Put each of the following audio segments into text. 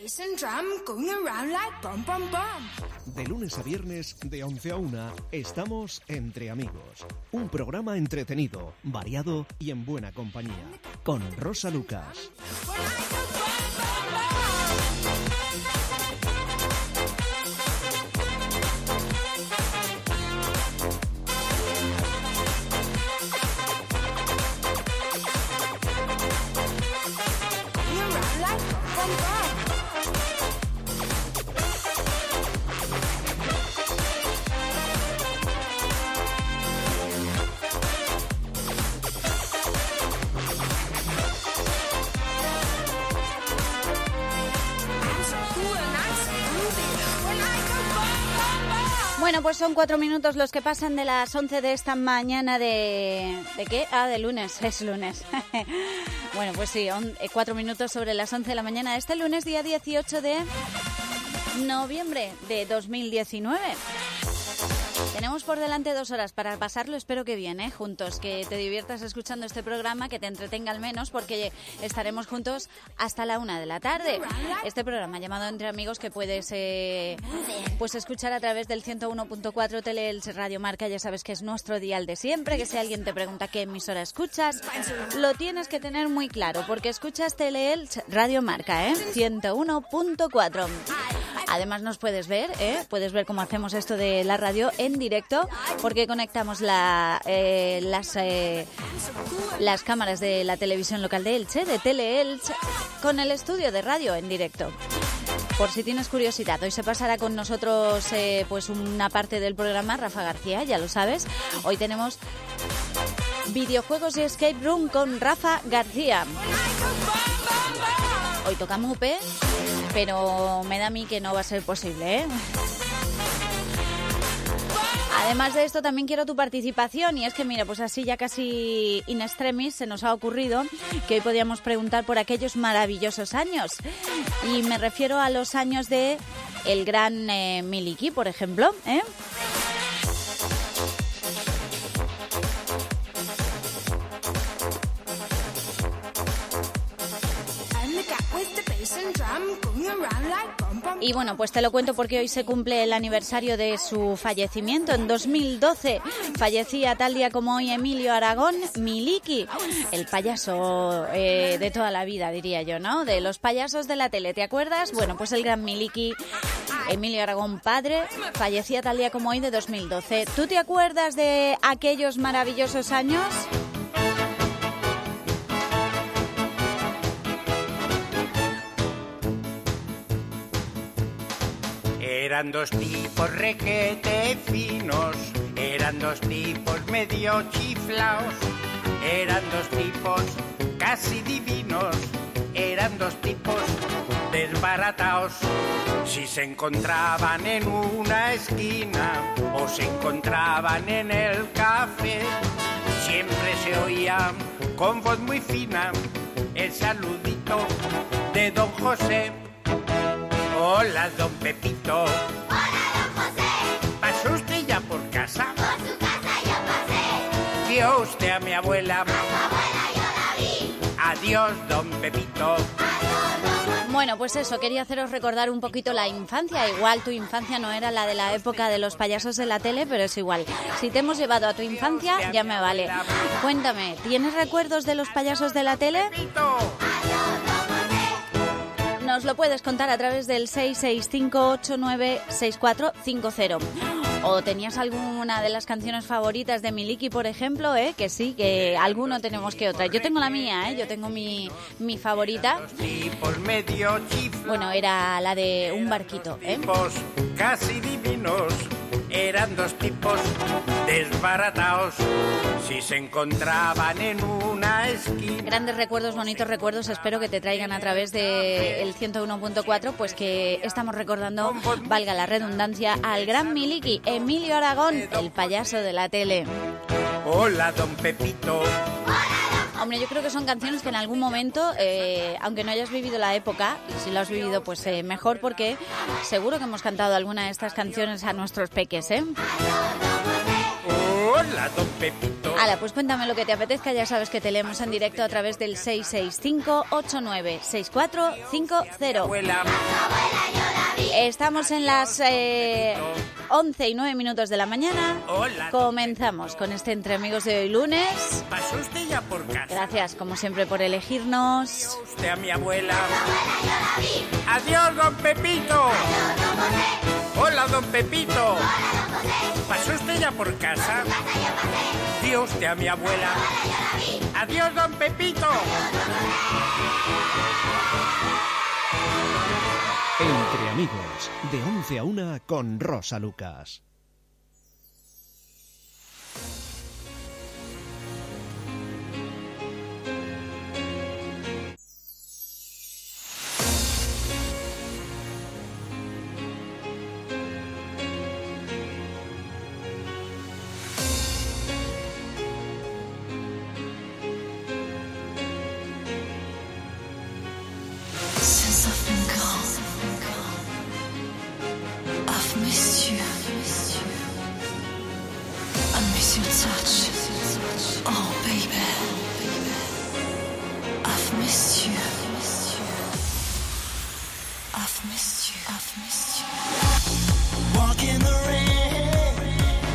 De lunes a viernes, de 11 a 1, estamos Entre Amigos. Un programa entretenido, variado y en buena compañía. Con Rosa Lucas. Bueno, pues son 4 minutos los que pasan de las 11 de esta mañana ¿de qué? Ah, de lunes, es lunes. Bueno, pues sí, 4 minutos sobre las 11 de la mañana de este lunes, día 18 de noviembre de 2019. Tenemos por delante 2 horas para pasarlo, espero que bien, juntos, que te diviertas escuchando este programa, que te entretenga al menos, porque estaremos juntos hasta la 1 de la tarde. Este programa llamado Entre Amigos que puedes pues escuchar a través del 101.4 Teleelch Radio Marca, ya sabes que es nuestro dial de siempre, que si alguien te pregunta qué emisora escuchas, lo tienes que tener muy claro, porque escuchas Teleelch Radio Marca, 101.4. Además nos puedes ver cómo hacemos esto de la radio en directo, porque conectamos las cámaras de la televisión local de Elche, de Teleelch, con el estudio de radio en directo. Por si tienes curiosidad, hoy se pasará con nosotros pues una parte del programa Rafa García, ya lo sabes. Hoy tenemos videojuegos y escape room con Rafa García. Hoy toca Mupe, pero me da a mí que no va a ser posible, Además de esto, también quiero tu participación, y es que, mira, pues así ya casi in extremis se nos ha ocurrido que hoy podíamos preguntar por aquellos maravillosos años. Y me refiero a los años de el gran Miliki, por ejemplo, Y bueno, pues te lo cuento porque hoy se cumple el aniversario de su fallecimiento. En 2012 fallecía tal día como hoy Emilio Aragón, Miliki, el payaso de toda la vida, diría yo, ¿no? De los payasos de la tele, ¿te acuerdas? Bueno, pues el gran Miliki, Emilio Aragón padre, fallecía tal día como hoy de 2012. ¿Tú te acuerdas de aquellos maravillosos años? Eran dos tipos requete finos, eran dos tipos medio chiflaos, eran dos tipos casi divinos, eran dos tipos desbarataos. Si se encontraban en una esquina o se encontraban en el café, siempre se oía con voz muy fina el saludito de don José. Hola, don Pepito. Hola, don José. ¿Pasó usted ya por casa? Por su casa ya pasé. ¿Vio usted a mi abuela? A su abuela yo la vi. Adiós, don Pepito. Adiós, don José. Bueno, pues eso, quería haceros recordar un poquito la infancia. Igual tu infancia no era la de la época de los payasos de la tele, pero es igual. Si te hemos llevado a tu infancia, ya me vale. Cuéntame, ¿tienes recuerdos de los payasos de la tele? Nos lo puedes contar a través del 665896450. ¿O tenías alguna de las canciones favoritas de Miliki, por ejemplo? Que sí, que alguno tenemos que otra. Yo tengo la mía, yo tengo mi favorita. Bueno, era la de Un barquito, Casi divinos, eran dos tipos desbarataos. Si se encontraban en una esquina. Grandes recuerdos, bonitos recuerdos, espero que te traigan a través del 101.4, pues que estamos recordando, valga la redundancia, al gran Miliki, Emilio Aragón, el payaso de la tele. Hola, don Pepito. Hombre, yo creo que son canciones que en algún momento, aunque no hayas vivido la época, y si lo has vivido, pues mejor, porque seguro que hemos cantado alguna de estas canciones a nuestros peques, Hola, don Pepito. Hala, pues cuéntame lo que te apetezca, ya sabes que te leemos en directo a través del 665-896450. Abuela, Estamos en las 11 y 9 minutos de la mañana. Hola. Comenzamos con este Entre Amigos de hoy lunes. ¿pasó usted ya por casa? Gracias, como siempre, por elegirnos. Usted a mi abuela. Adiós, don Pepito. Hola, don Pepito. ¿Pasó usted ya por casa? Dio usted a mi abuela. Adiós, don Pepito. Entre amigos, de 11 a 1 con Rosa Lucas. Since I've been gone, I've missed you. I miss your touch. Oh, baby. I've missed you. I've missed you. I've missed you. Walk in the rain,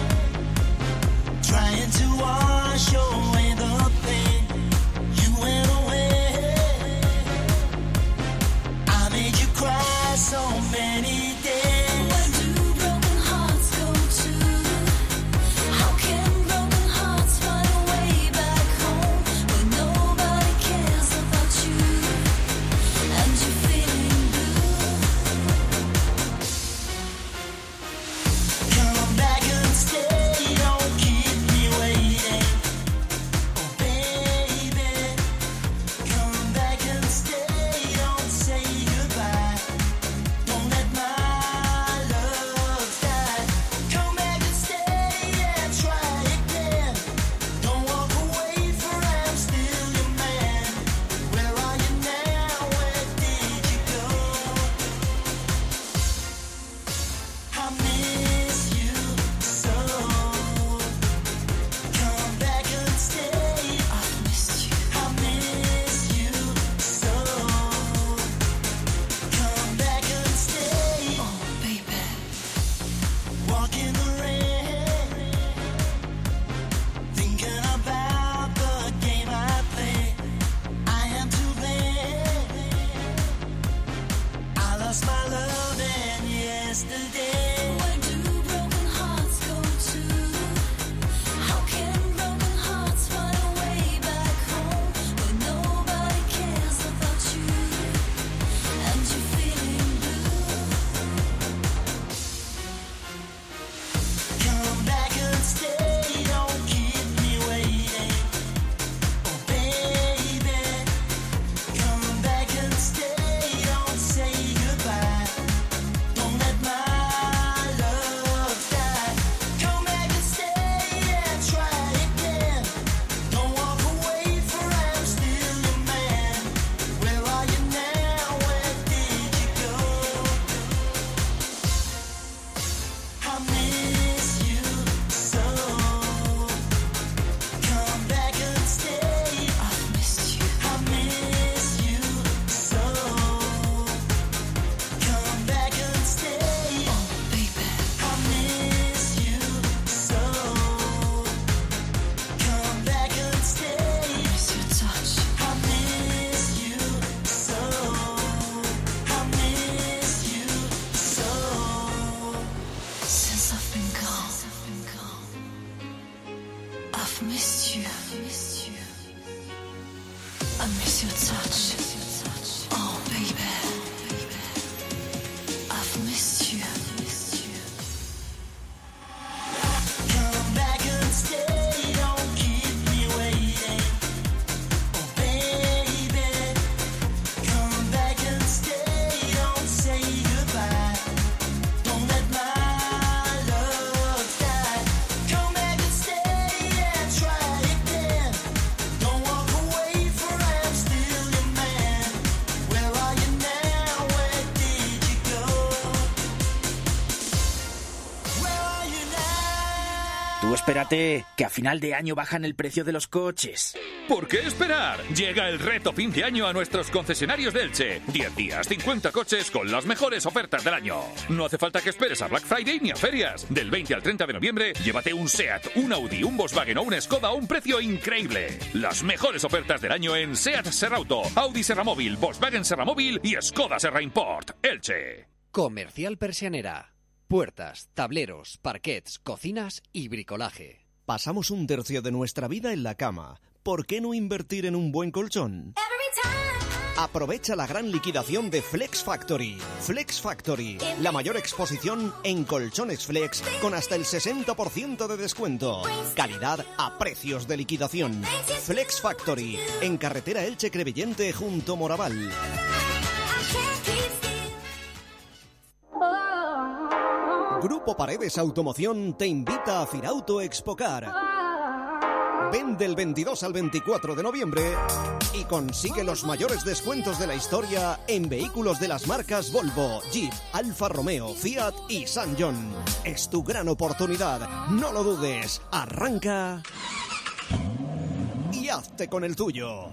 trying to wash away the pain. You went away. I made you cry so many days. Where do broken hearts go to? How can broken hearts find a way back home when nobody cares about you and you're feeling blue? Come back and stay, don't keep me waiting. Oh baby, come back and stay, don't say goodbye. Don't let my love die. Come back and stay and try again. Don't walk away, for I'm still your man. Where are you now? Where did you go? I miss you so. Come back and stay. I've missed you. I miss you so. Come back and stay. Oh, baby. Walk in the rain, thinking about the game I play. I am to blame. I lost my love and yesterday. Where do broken hearts go to? How can broken hearts find a way back home when nobody cares about you and you're feeling blue? Come back and stay, don't keep me waiting. Oh baby, come back and stay, don't say goodbye. Don't let my espérate, que a final de año bajan el precio de los coches. ¿Por qué esperar? Llega el reto fin de año a nuestros concesionarios de Elche. 10 días, 50 coches con las mejores ofertas del año. No hace falta que esperes a Black Friday ni a ferias. Del 20 al 30 de noviembre, llévate un SEAT, un Audi, un Volkswagen o un Skoda a un precio increíble. Las mejores ofertas del año en SEAT Serrauto, Audi Serramóvil, Volkswagen Serramóvil y Skoda Serra Import. Elche. Comercial Persianera. Puertas, tableros, parquets, cocinas y bricolaje. Pasamos un tercio de nuestra vida en la cama. ¿Por qué no invertir en un buen colchón? Aprovecha la gran liquidación de Flex Factory. Flex Factory, la mayor exposición en colchones flex con hasta el 60% de descuento. Calidad a precios de liquidación. Flex Factory, en carretera Elche-Crevillente junto Moraval. Grupo Paredes Automoción te invita a Firauto Expocar. Ven del 22 al 24 de noviembre y consigue los mayores descuentos de la historia en vehículos de las marcas Volvo, Jeep, Alfa Romeo, Fiat y San John. Es tu gran oportunidad, no lo dudes. Arranca y hazte con el tuyo.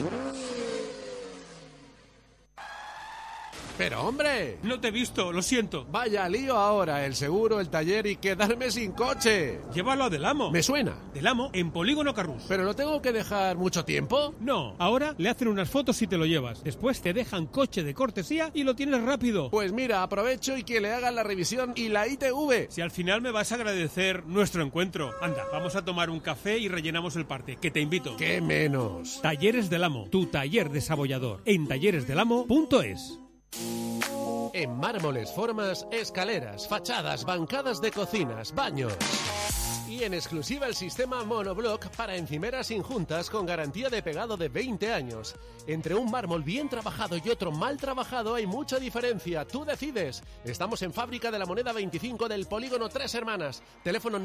Pero hombre, no te he visto, lo siento. Vaya lío ahora, el seguro, el taller y quedarme sin coche. Llévalo a Del Amo. Me suena. Del Amo en Polígono Carrús. ¿Pero lo tengo que dejar mucho tiempo? No, ahora le hacen unas fotos y te lo llevas. Después te dejan coche de cortesía y lo tienes rápido. Pues mira, aprovecho y que le hagan la revisión y la ITV. Si al final me vas a agradecer nuestro encuentro. Anda, vamos a tomar un café y rellenamos el parte, que te invito. ¡Qué menos! Talleres Del Amo, tu taller desabollador. En talleresdelamo.es. En mármoles, formas, escaleras, fachadas, bancadas de cocinas, baños. Y en exclusiva el sistema monoblock para encimeras injuntas con garantía de pegado de 20 años. Entre un mármol bien trabajado y otro mal trabajado hay mucha diferencia. Tú decides. Estamos en Fábrica de la Moneda 25 del Polígono Tres Hermanas. Teléfono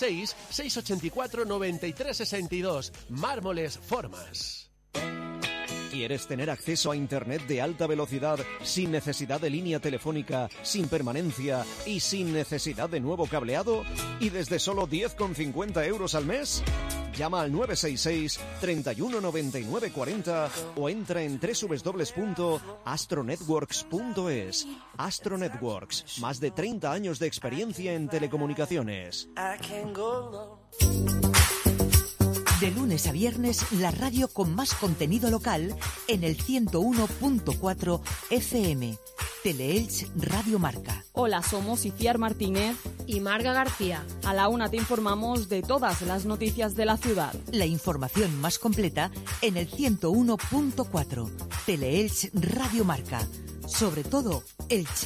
96-684-9362. Mármoles, formas. ¿Quieres tener acceso a Internet de alta velocidad sin necesidad de línea telefónica, sin permanencia y sin necesidad de nuevo cableado? ¿Y desde solo 10,50 euros al mes? Llama al 966 31 99 40 o entra en www.astronetworks.es. Astro Networks, más de 30 años de experiencia en telecomunicaciones. De lunes a viernes, la radio con más contenido local en el 101.4 FM. Teleelch Radio Marca. Hola, somos Iciar Martínez y Marga García. A la 1 te informamos de todas las noticias de la ciudad. La información más completa en el 101.4. Teleelch Radio Marca. Sobre todo, Elche.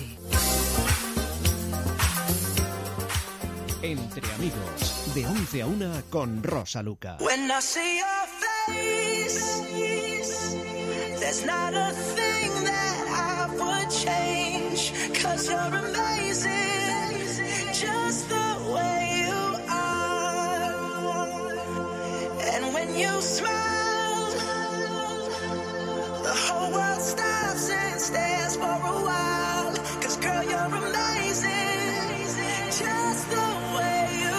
Entre amigos, de 11 a 1 con Rosa Luca. When I see your face, there's not a thing that I would change, 'cause you're amazing, just the way you are. And when you smile, the whole world stops and stares for a while, 'cause girl, you're amazing, just the way you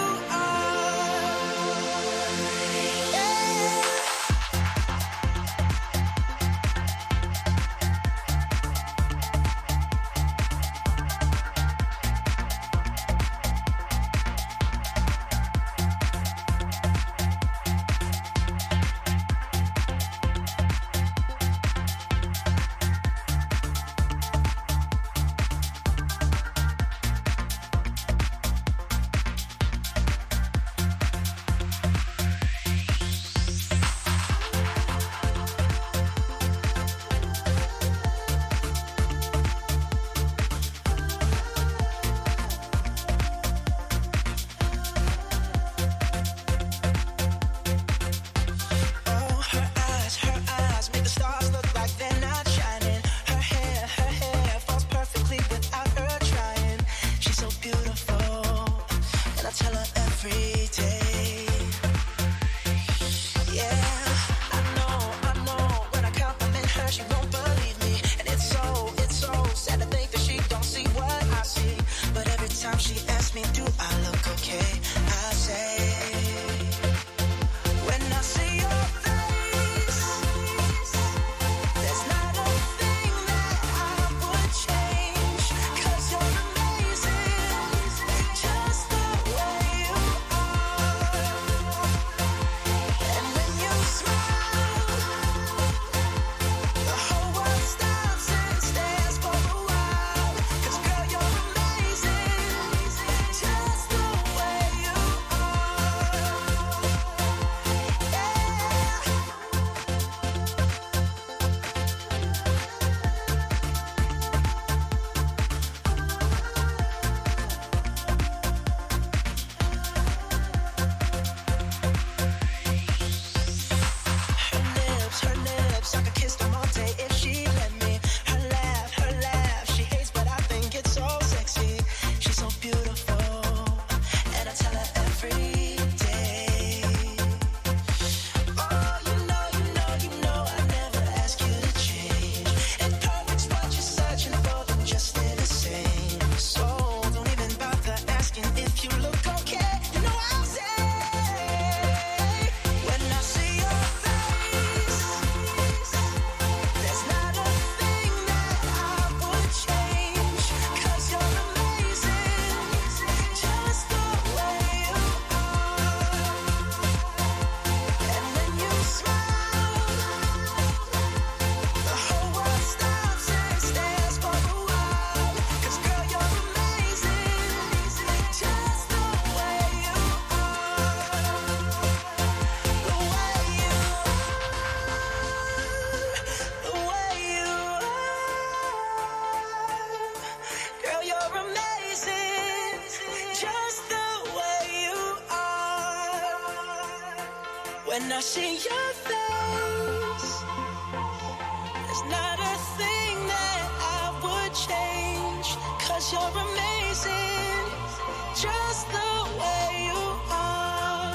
When I see your face, there's not a thing that I would change. 'Cause you're amazing, just the way you are.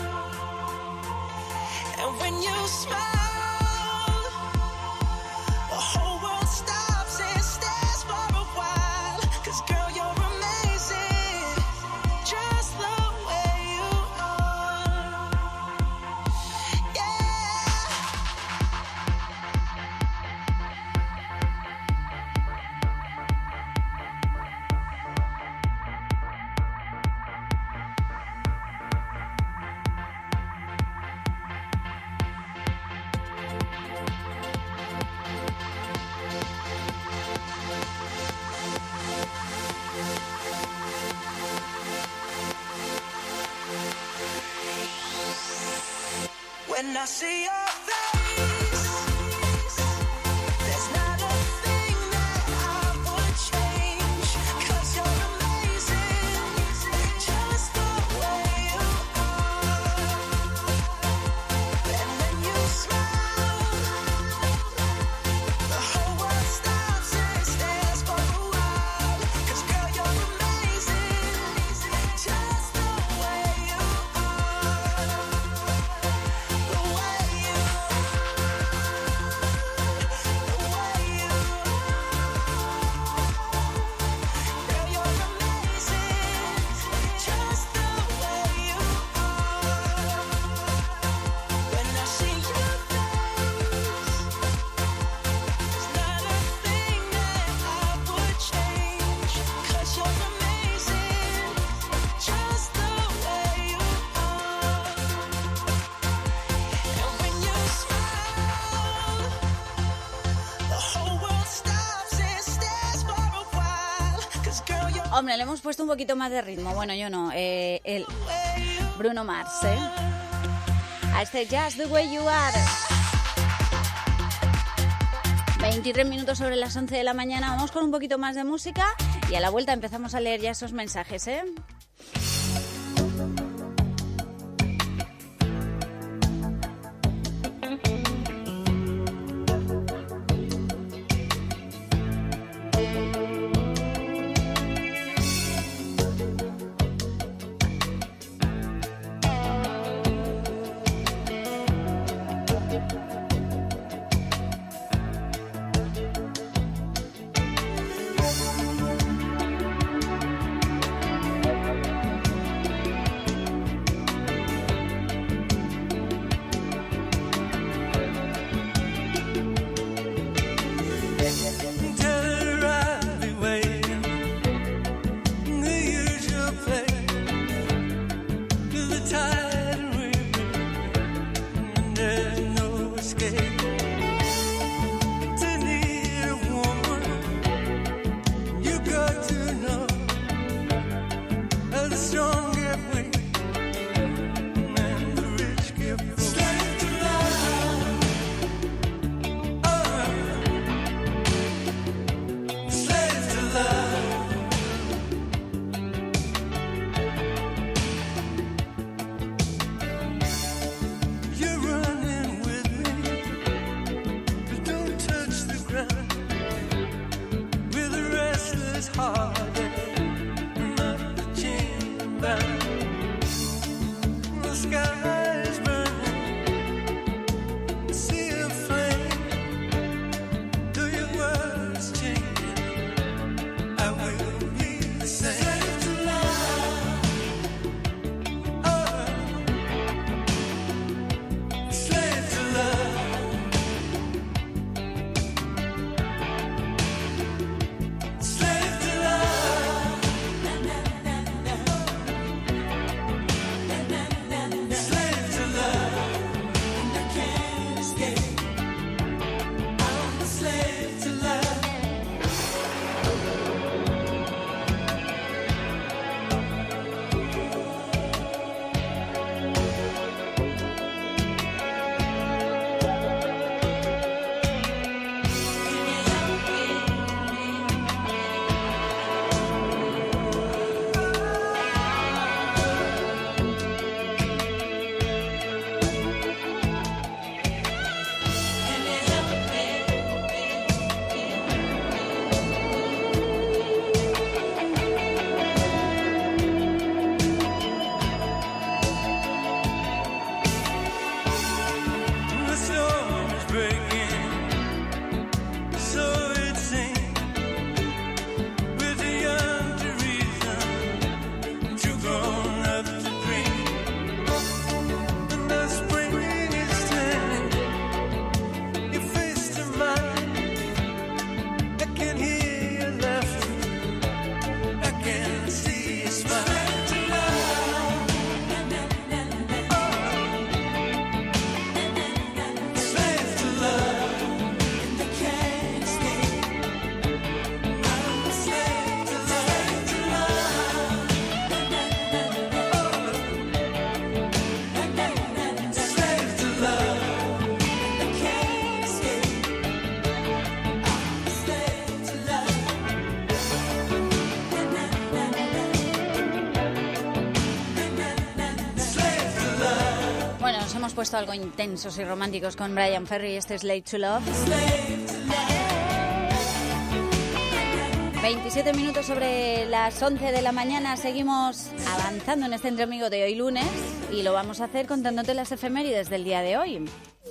And when you smile, the whole world stops and stares for a while. 'Cause girl, you're amazing, just the way you are. When I see your face, there's not a thing that I would change. 'Cause you're amazing, just the way you are. And when you smile, the whole world stops and stares for a while. 'Cause girl, you're amazing, just the way you are. Hombre, le hemos puesto un poquito más de ritmo. Bueno, yo no. El Bruno Mars, ¿eh? A este Just the Way You Are. 23 minutos sobre las 11 de la mañana. Vamos con un poquito más de música y a la vuelta empezamos a leer ya esos mensajes, ¿eh? hemos puesto algo intensos y románticos con Bryan Ferry. Este es Late to Love. 27 minutos sobre las 11 de la mañana. Seguimos avanzando en este Entre Amigos de hoy lunes y lo vamos a hacer contándote las efemérides del día de hoy.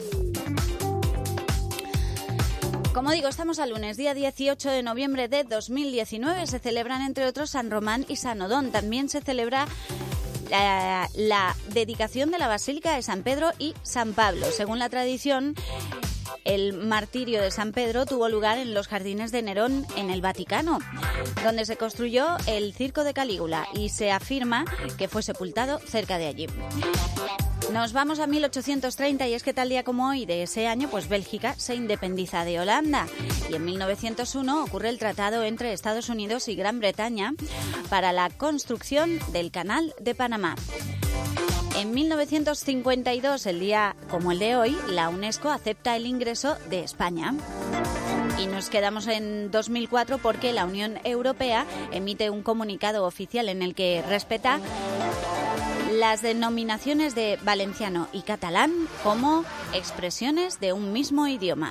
Como digo, estamos a lunes, día 18 de noviembre de 2019. Se celebran, entre otros, San Román y San Odón. También se celebra la dedicación de la Basílica de San Pedro y San Pablo. Según la tradición, el martirio de San Pedro tuvo lugar en los jardines de Nerón, en el Vaticano, donde se construyó el Circo de Calígula y se afirma que fue sepultado cerca de allí. Nos vamos a 1830 y es que tal día como hoy de ese año, pues Bélgica se independiza de Holanda. Y en 1901 ocurre el tratado entre Estados Unidos y Gran Bretaña para la construcción del Canal de Panamá. En 1952, el día como el de hoy, la UNESCO acepta el ingreso de España. Y nos quedamos en 2004 porque la Unión Europea emite un comunicado oficial en el que respeta las denominaciones de valenciano y catalán como expresiones de un mismo idioma.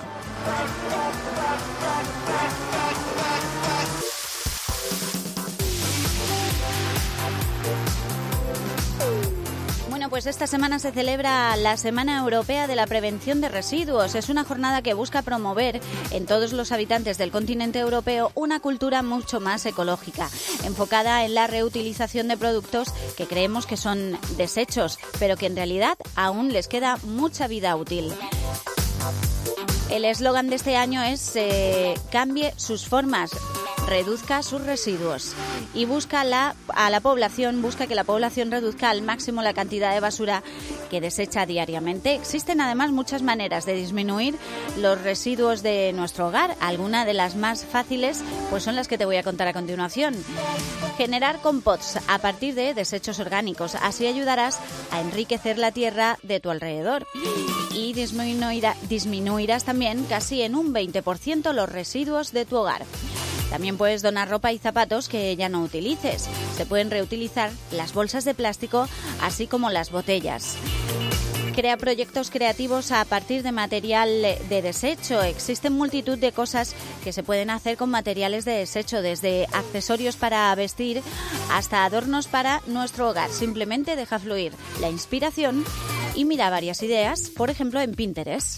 Bueno, pues esta semana se celebra la Semana Europea de la Prevención de Residuos. Es una jornada que busca promover en todos los habitantes del continente europeo una cultura mucho más ecológica, enfocada en la reutilización de productos que creemos que son desechos, pero que en realidad aún les queda mucha vida útil. El eslogan de este año es cambie sus formas, reduzca sus residuos y busca que la población reduzca al máximo la cantidad de basura que desecha diariamente. Existen además muchas maneras de disminuir los residuos de nuestro hogar. Algunas de las más fáciles pues son las que te voy a contar a continuación. Generar composts a partir de desechos orgánicos. Así ayudarás a enriquecer la tierra de tu alrededor y disminuirás también casi en un 20% los residuos de tu hogar. También puedes donar ropa y zapatos que ya no utilices. Se pueden reutilizar las bolsas de plástico, así como las botellas. Crea proyectos creativos a partir de material de desecho. Existen multitud de cosas que se pueden hacer con materiales de desecho, desde accesorios para vestir hasta adornos para nuestro hogar. Simplemente deja fluir la inspiración y mira varias ideas, por ejemplo, en Pinterest.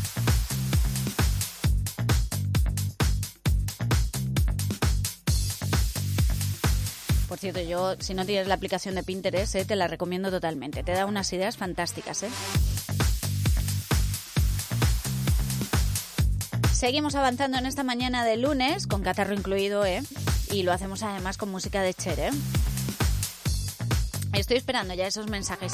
Por cierto, yo, si no tienes la aplicación de Pinterest, te la recomiendo totalmente. Te da unas ideas fantásticas, Seguimos avanzando en esta mañana de lunes, con catarro incluido, y lo hacemos además con música de Cher, Estoy esperando ya esos mensajes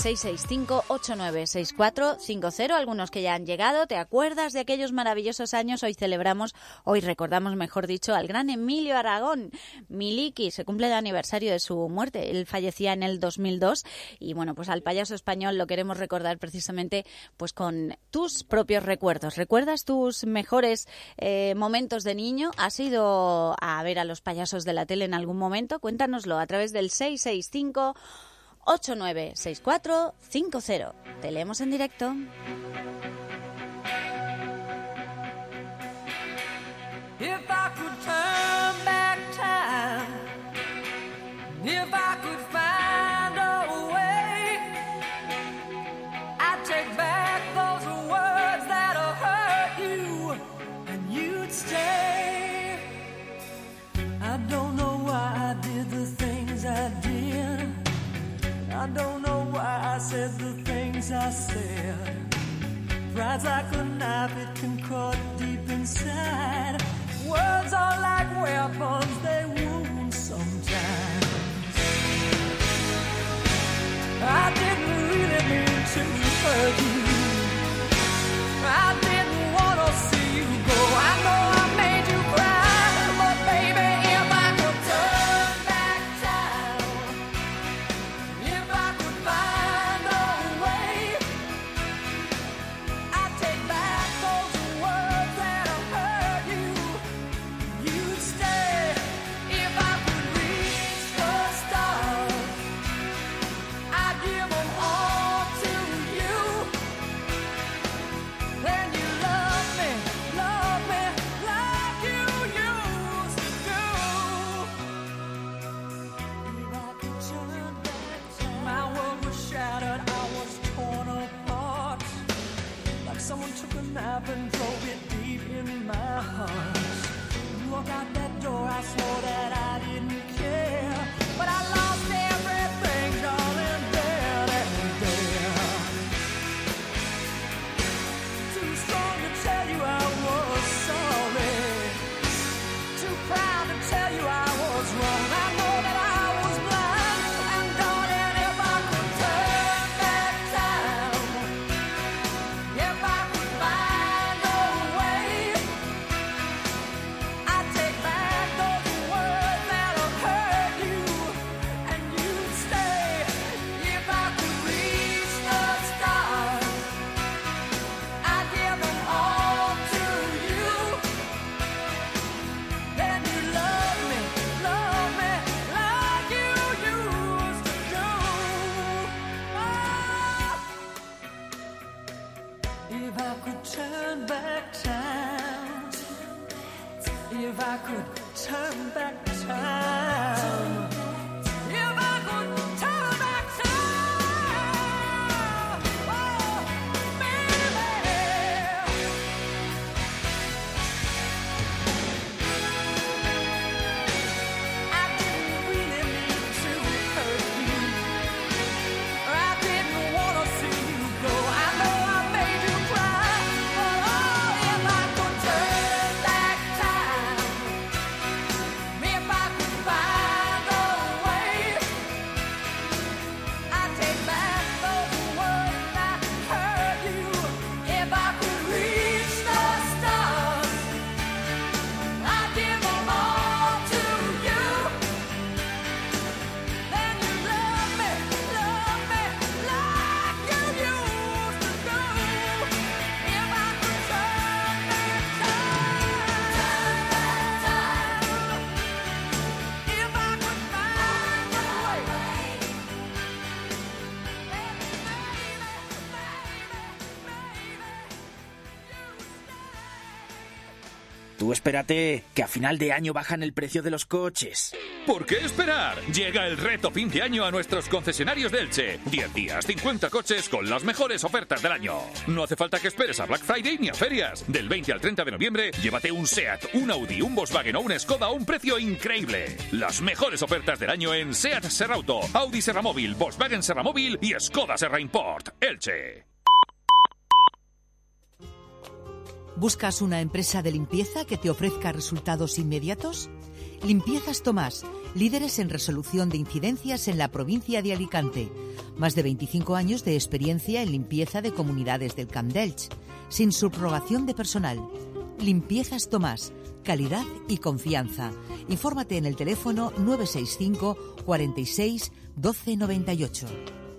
665-896450, algunos que ya han llegado. ¿Te acuerdas de aquellos maravillosos años? Hoy recordamos, mejor dicho, al gran Emilio Aragón. Miliki, se cumple el aniversario de su muerte. Él fallecía en el 2002 y bueno, pues al payaso español lo queremos recordar precisamente pues con tus propios recuerdos. ¿Recuerdas tus mejores momentos de niño? ¿Has ido a ver a los payasos de la tele en algún momento? Cuéntanoslo a través del 665-896450. Te leemos en directo. If I could turn back time, if I could find a way, I'd take back those words that hurt you, and you'd stay. I don't know why I did the things I did. I don't know why I said the things I said. Pride's like a knife, it can cut deep inside. Words are like weapons, they wound sometimes. I didn't really mean to hurt you. I didn't want to see you go. I know I made you cry, but baby, if I could turn back time, if I could find a way, I'd take back those words that hurt you. You'd stay if I Tú espérate, que a final de año bajan el precio de los coches. ¿Por qué esperar? Llega el reto fin de año a nuestros concesionarios de Elche. 10 días, 50 coches con las mejores ofertas del año. No hace falta que esperes a Black Friday ni a ferias. Del 20 al 30 de noviembre, llévate un SEAT, un Audi, un Volkswagen o un Skoda a un precio increíble. Las mejores ofertas del año en SEAT Serrauto, Audi Serramóvil, Volkswagen Serramóvil y Skoda Serra Import. Elche. ¿Buscas una empresa de limpieza que te ofrezca resultados inmediatos? Limpiezas Tomás, líderes en resolución de incidencias en la provincia de Alicante. Más de 25 años de experiencia en limpieza de comunidades del Camp d'Elx, sin subrogación de personal. Limpiezas Tomás, calidad y confianza. Infórmate en el teléfono 965 46 12 98.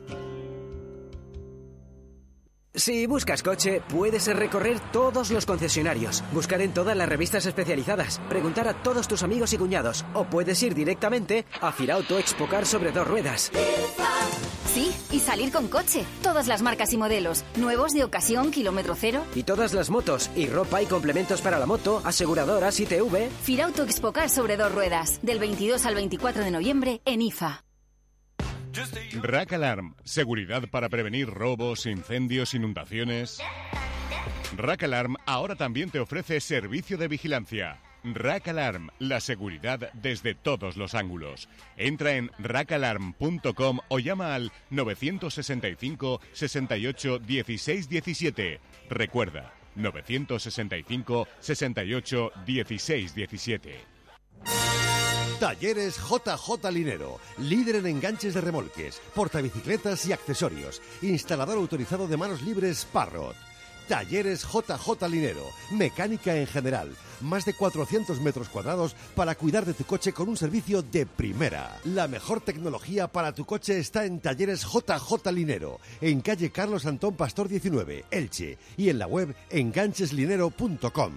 Si buscas coche, puedes recorrer todos los concesionarios, buscar en todas las revistas especializadas, preguntar a todos tus amigos y cuñados, o puedes ir directamente a Firauto Expocar sobre 2 ruedas. Sí, y salir con coche. Todas las marcas y modelos, nuevos, de ocasión, kilómetro cero. Y todas las motos, y ropa y complementos para la moto, aseguradoras, ITV. Firauto Expocar sobre 2 ruedas, del 22 al 24 de noviembre en IFA. Rack Alarm, seguridad para prevenir robos, incendios, inundaciones. Rack Alarm ahora también te ofrece servicio de vigilancia. Rack Alarm, la seguridad desde todos los ángulos. Entra en rackalarm.com o llama al 965 68 16 17. Recuerda, 965 68 16 17. Talleres JJ Linero, líder en enganches de remolques, portabicicletas y accesorios. Instalador autorizado de manos libres Parrot. Talleres JJ Linero, mecánica en general. Más de 400 metros cuadrados para cuidar de tu coche con un servicio de primera. La mejor tecnología para tu coche está en Talleres JJ Linero, en calle Carlos Antón Pastor 19, Elche, y en la web engancheslinero.com.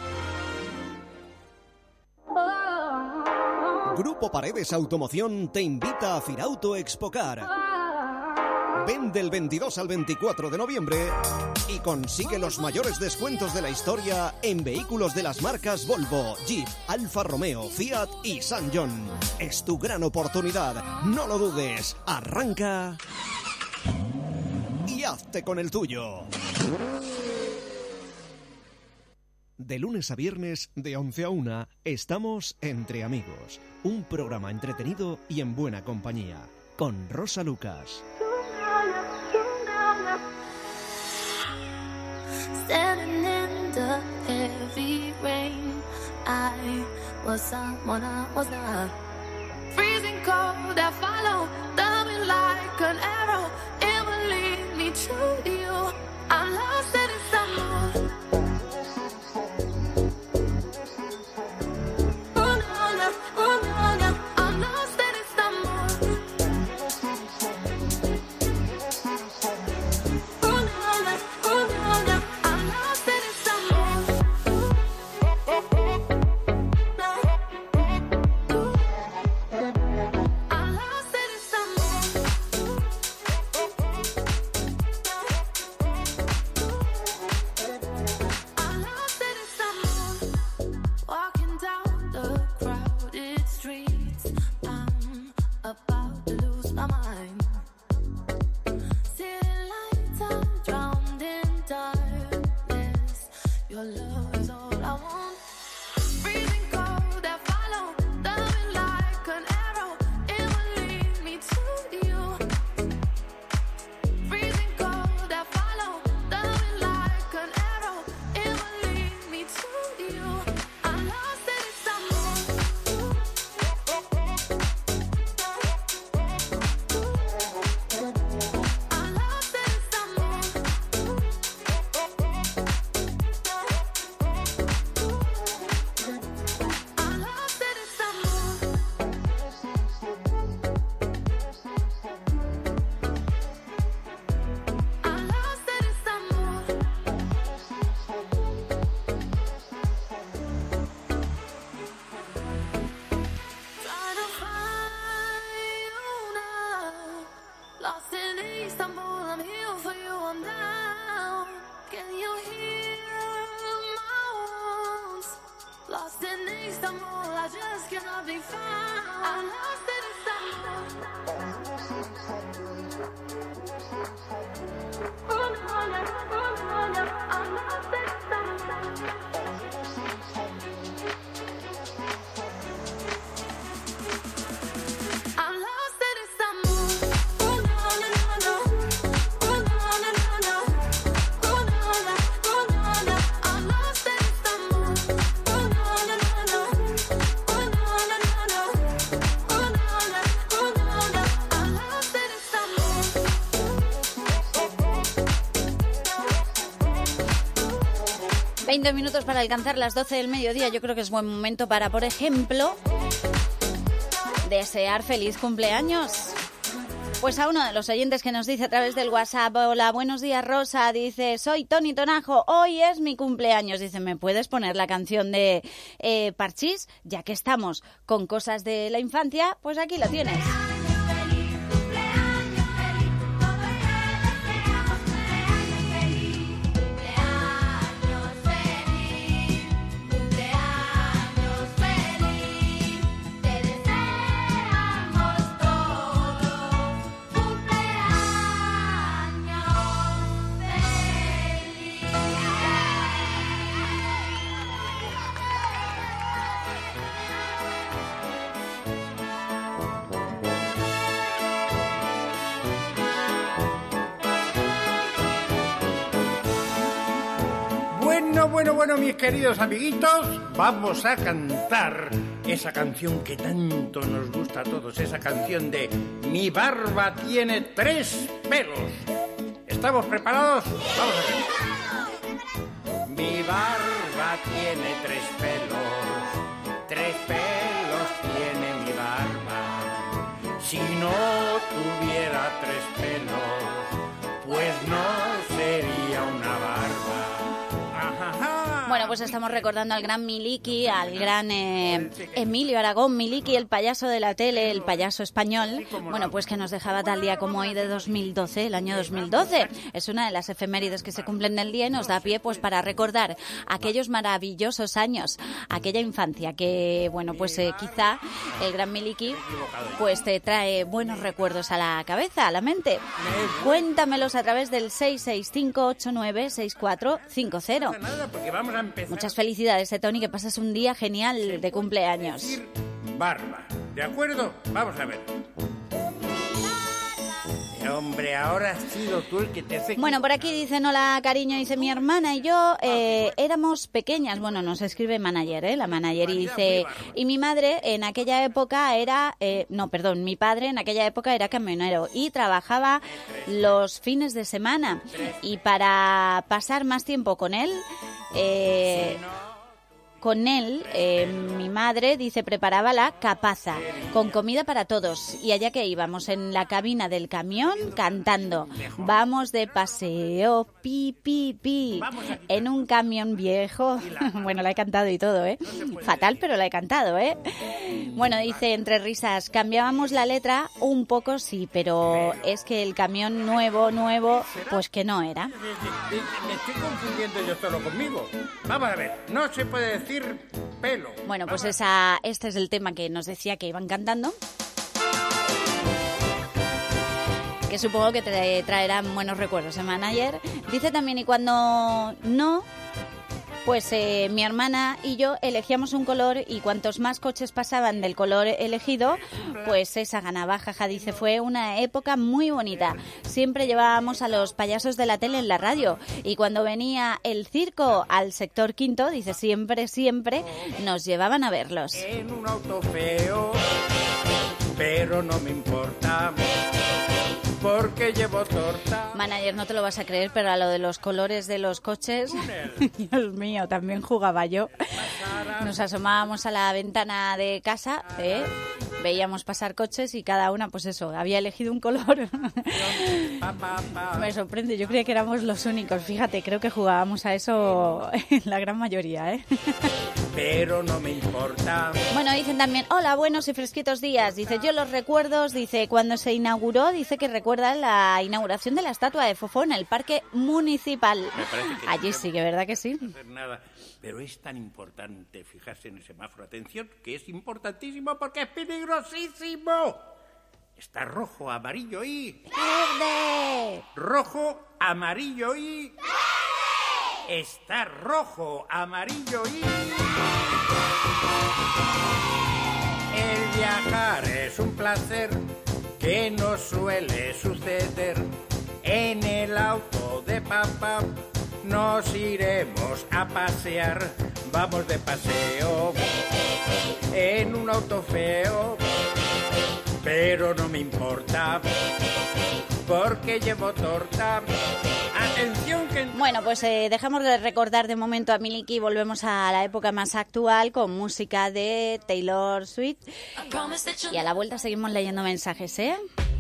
Grupo Paredes Automoción te invita a Firauto Expocar. Ven del 22 al 24 de noviembre y consigue los mayores descuentos de la historia en vehículos de las marcas Volvo, Jeep, Alfa Romeo, Fiat y San John. Es tu gran oportunidad, no lo dudes. Arranca y hazte con el tuyo. De lunes a viernes, de 11 a 1, estamos Entre Amigos. Un programa entretenido y en buena compañía. Con Rosa Lucas. Standing in the heavy rain, I was someone I was not. Freezing cold, I follow, coming like an arrow. It will lead me to you. I'm lost in the mood. finally found. I'm lost in the sun. I'm lost in the sun. I'm lost in the sun. Oh no no no no. Oh no no no no. Oh no no oh no no. I'm lost in the sun. Oh no no no no. Oh no no no no. Oh no no oh no no. I'm lost in the sun. 20 minutos para alcanzar las 12 del mediodía. Yo creo que es buen momento para, por ejemplo, desear feliz cumpleaños. Pues a uno de los oyentes que nos dice a través del WhatsApp: hola, buenos días Rosa, dice, soy Toni Tonajo, hoy es mi cumpleaños. Dice, ¿me puedes poner la canción de Parchís? Ya que estamos con cosas de la infancia, pues aquí lo tienes. Bueno, mis queridos amiguitos, vamos a cantar esa canción que tanto nos gusta a todos, esa canción de Mi barba tiene 3 pelos. ¿Estamos preparados? Vamos a ver. Mi barba tiene 3 pelos, 3 pelos tiene mi barba. Si no tuviera 3 pelos, pues no sería una barba. Bueno, pues estamos recordando al gran Miliki, al gran Emilio Aragón Miliki, el payaso de la tele, el payaso español. Bueno, pues que nos dejaba tal día como hoy de 2012, el año 2012. Es una de las efemérides que se cumplen el día y nos da pie pues para recordar aquellos maravillosos años, aquella infancia que, bueno, pues quizá el gran Miliki pues te trae buenos recuerdos a la cabeza, a la mente. Cuéntamelos a través del 665896450. Muchas felicidades, Toni, que pasas un día genial de cumpleaños. Barba, ¿de acuerdo? Vamos a ver. Hombre, ahora has sido tú el que te hace... Bueno, por aquí dicen, hola cariño, dice, mi hermana y yo éramos pequeñas. Bueno, nos escribe manager, la manager, y dice, y mi madre en aquella época era, mi padre en aquella época era camionero y trabajaba los fines de semana. Y para pasar más tiempo con él, mi madre, dice, preparaba la capaza con comida para todos y allá que íbamos en la cabina del camión cantando, vamos de paseo, pi, pi, pi, en un camión viejo. Bueno, la he cantado y todo, fatal, pero la he cantado, Bueno, dice, entre risas, cambiábamos la letra un poco, sí, pero es que el camión nuevo, pues que no era. Me estoy confundiendo yo solo conmigo. Vamos a ver, no se puede decir pelo. Bueno, pues este es el tema que nos decía que iban cantando, que supongo que te traerán buenos recuerdos, manager. Dice también, y cuando no, pues mi hermana y yo elegíamos un color y cuantos más coches pasaban del color elegido, pues esa ganaba. Jaja, dice, fue una época muy bonita. Siempre llevábamos a los payasos de la tele en la radio y cuando venía el circo al sector quinto, dice, siempre nos llevaban a verlos. En un auto feo, pero no me importa, porque llevo torta. Manager, no te lo vas a creer, pero a lo de los colores de los coches, Dios mío, también jugaba yo. Nos asomábamos a la ventana de casa, veíamos pasar coches y cada una, pues eso, había elegido un color. Me sorprende, yo creía que éramos los únicos. Fíjate, creo que jugábamos a eso la gran mayoría, pero no me importa. Bueno, dicen también, hola, buenos y fresquitos días. Dice, yo los recuerdos, dice, cuando se inauguró, dice que recuerda la inauguración de la estatua de Fofó en el Parque Municipal. Me parece que Allí sí, que verdad que sí. No hacer nada, pero es tan importante fijarse en el semáforo. Atención, que es importantísimo porque es peligrosísimo. Está rojo, amarillo y... ¡Verde! Rojo, amarillo y... ¡Verde! Está rojo, amarillo y... El viajar es un placer que no suele suceder. En el auto de papá nos iremos a pasear. Vamos de paseo en un auto feo, pero no me importa porque llevo torta. Atención que... Bueno, pues dejamos de recordar de momento a Miliki y volvemos a la época más actual con música de Taylor Swift. Y a la vuelta seguimos leyendo mensajes, ¿eh?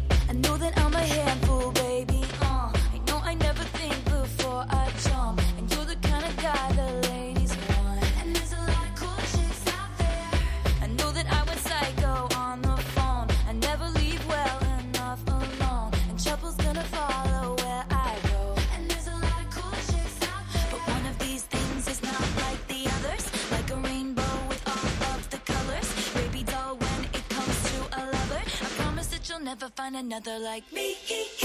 Never find another like me.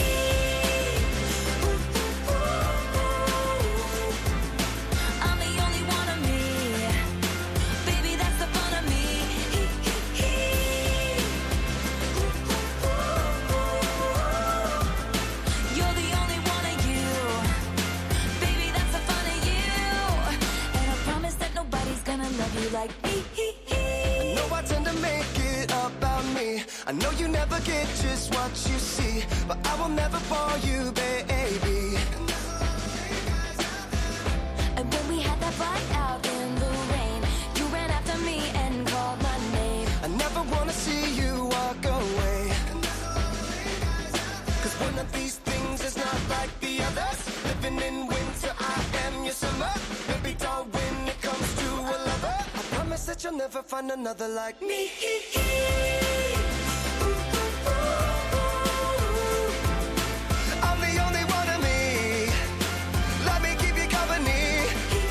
I'm the only one of me. Baby, that's the fun of me. You're the only one of you. Baby, that's the fun of you. And I promise that nobody's gonna love you like me. I know I tend to make it about me. I know you never get just what you see, but I will never fall you, baby. And when we had that fight out in the rain, you ran after me and called my name. I never wanna see you walk away. Cause one of these things is not like the others. Living in winter, I am your summer. Maybe dull when it comes to a lover. I promise that you'll never find another like me. I'm the only one of me. Let me keep you company.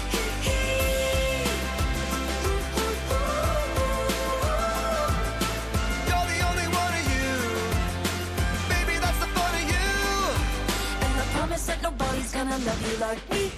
You're the only one of you. Baby, that's the fun of you. And I promise that nobody's gonna love you like me.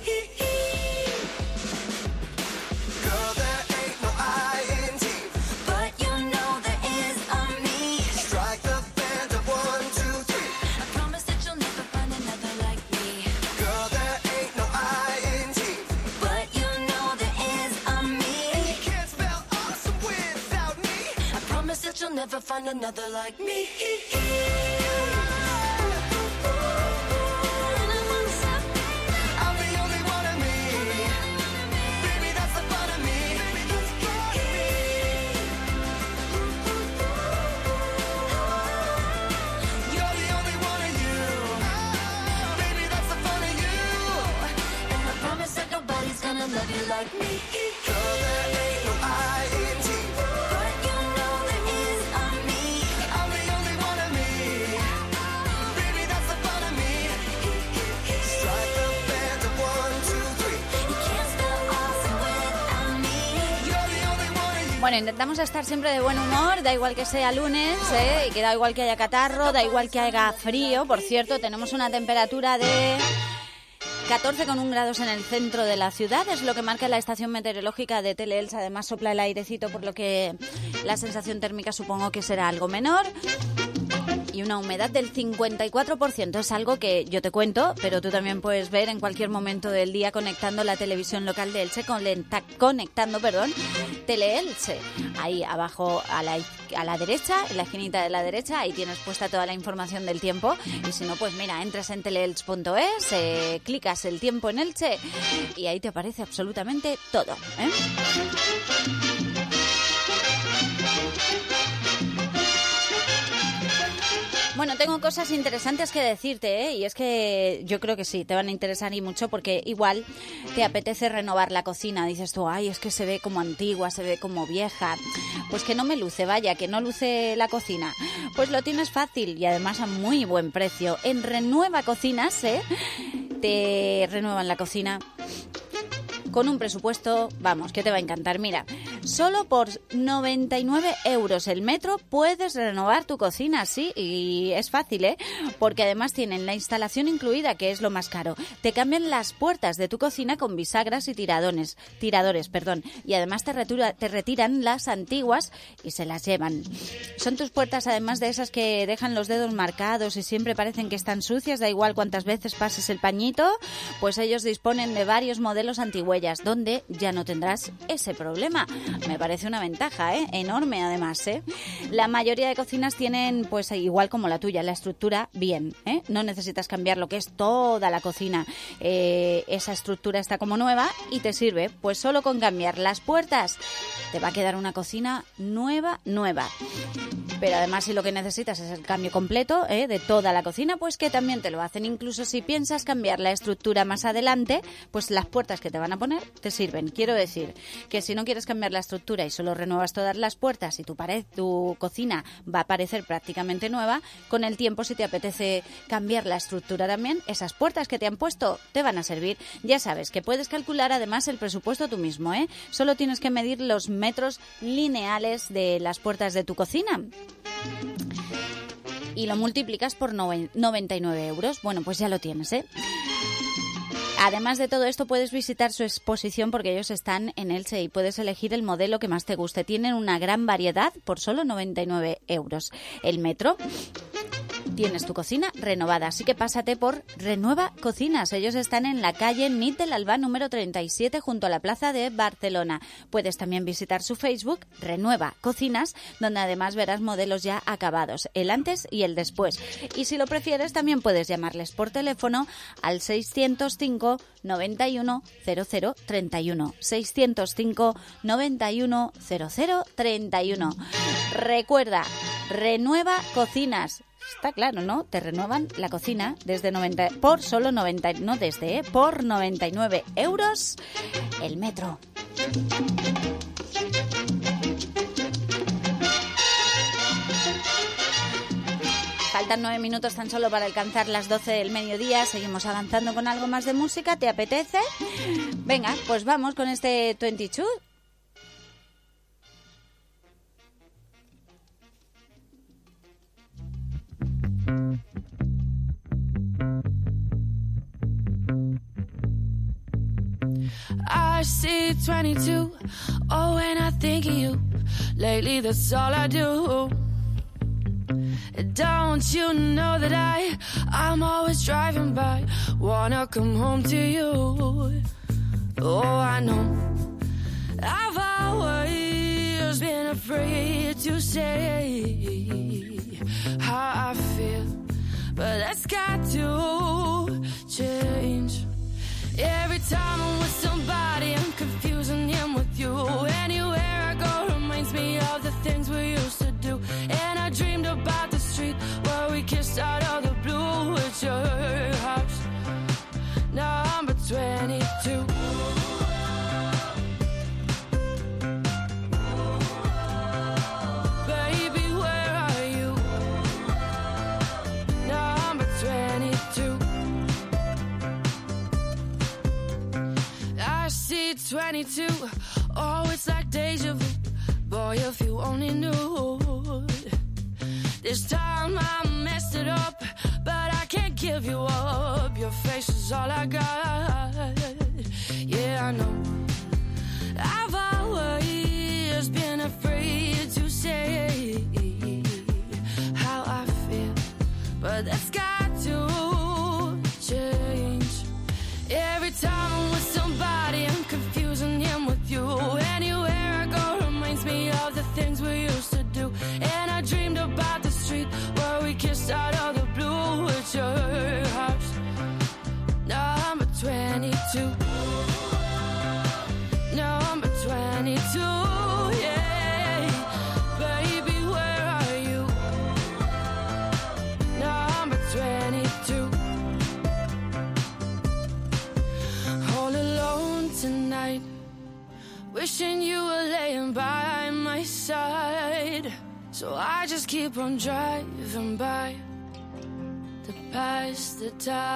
Girl, there ain't no I-N-T, but you know there is a me. Strike the band of 1, 2, 3. I promise that you'll never find another like me. Girl, there ain't no I-N-T, but you know there is a me. And you can't spell awesome without me. I promise that you'll never find another like me. I'm the only one of me. Baby, that's the fun of me. You're the only one of you. Baby, that's the fun of you. And I promise that nobody's gonna love you like me. Girl, there ain't no I-N-T, but you know there is a me. I'm the only one of me. Baby, that's the fun of me. Strike the band of 1, 2, 3. You can't spell awesome without me. You're the only one of you. Bueno, intentamos estar siempre de buen humor, da igual que sea lunes, y que da igual que haya catarro, da igual que haga frío. Por cierto, tenemos una temperatura de 14,1 grados en el centro de la ciudad, es lo que marca la estación meteorológica de Teleelch. Además sopla el airecito, por lo que la sensación térmica supongo que será algo menor. Y una humedad del 54%, es algo que yo te cuento, pero tú también puedes ver en cualquier momento del día conectando la televisión local de Elche, conectando Teleelch. Ahí abajo a la derecha, en la esquinita de la derecha, ahí tienes puesta toda la información del tiempo. Y si no, pues mira, entras en teleelch.es, clicas el tiempo en Elche y ahí te aparece absolutamente todo, ¿eh? Bueno, tengo cosas interesantes que decirte, ¿eh? Y es que yo creo que sí, te van a interesar y mucho, porque igual te apetece renovar la cocina. Dices tú, ay, es que se ve como antigua, se ve como vieja. Pues que no me luce, vaya, que no luce la cocina. Pues lo tienes fácil y además a muy buen precio. En Renueva Cocinas, te renuevan la cocina con un presupuesto, vamos, que te va a encantar. Mira, solo por 99 euros el metro puedes renovar tu cocina, sí, y es fácil, ¿eh? Porque además tienen la instalación incluida, que es lo más caro. Te cambian las puertas de tu cocina con bisagras y tiradores, y además te retiran las antiguas y se las llevan. Son tus puertas, además de esas que dejan los dedos marcados y siempre parecen que están sucias, da igual cuántas veces pases el pañito, pues ellos disponen de varios modelos antigüedades, donde ya no tendrás ese problema. Me parece una ventaja, enorme además, La mayoría de cocinas tienen, pues igual como la tuya, la estructura bien, No necesitas cambiar lo que es toda la cocina. Esa estructura está como nueva y te sirve, pues solo con cambiar las puertas te va a quedar una cocina nueva. Pero además, si lo que necesitas es el cambio completo de toda la cocina, pues que también te lo hacen. Incluso si piensas cambiar la estructura más adelante, pues las puertas que te van a poner te sirven. Quiero decir que si no quieres cambiar la estructura y solo renuevas todas las puertas y tu cocina va a parecer prácticamente nueva, con el tiempo, si te apetece cambiar la estructura también, esas puertas que te han puesto te van a servir. Ya sabes que puedes calcular además el presupuesto tú mismo, Solo tienes que medir los metros lineales de las puertas de tu cocina y lo multiplicas por 99 euros. Bueno, pues ya lo tienes, Además de todo esto, puedes visitar su exposición porque ellos están en Elche y puedes elegir el modelo que más te guste. Tienen una gran variedad por solo 99 euros el metro. Tienes tu cocina renovada, así que pásate por Renueva Cocinas. Ellos están en la calle Nit del Albá número 37 junto a la plaza de Barcelona. Puedes también visitar su Facebook, Renueva Cocinas, donde además verás modelos ya acabados, el antes y el después. Y si lo prefieres, también puedes llamarles por teléfono al 605 91 00 31. 605 91 00 31. Recuerda, Renueva Cocinas. Está claro, ¿no? Te renuevan la cocina por 99 euros el metro. Faltan 9 minutos tan solo para alcanzar las 12 del mediodía. Seguimos avanzando con algo más de música. ¿Te apetece? Venga, pues vamos con este 22. I see 22. Oh, when I think of you, lately that's all I do. Don't you know that I'm always driving by, wanna come home to you. Oh, I know I've always been afraid to say how I feel, but that's got to change. Every time I'm with somebody, I'm confusing him with you. Anywhere I go reminds me of the things we used to do. And I dreamed about the street where we kissed out of the blue at your house. Number 22. Baby, where are you? Number 22. I see 22. Oh, it's like deja vu. Boy, if you only knew. This time I messed it up, but I can't give you up. Your face is all I got. Yeah, I know I've always been afraid to say how I feel, but that's got to change. Every time I'm with somebody, I'm confusing him with you. Anywhere I go reminds me of the things we used to do. And I dreamed about the street where we kissed out of the blue at your house. Number 22. Number 22, yeah. Baby, where are you? keep on driving by to pass the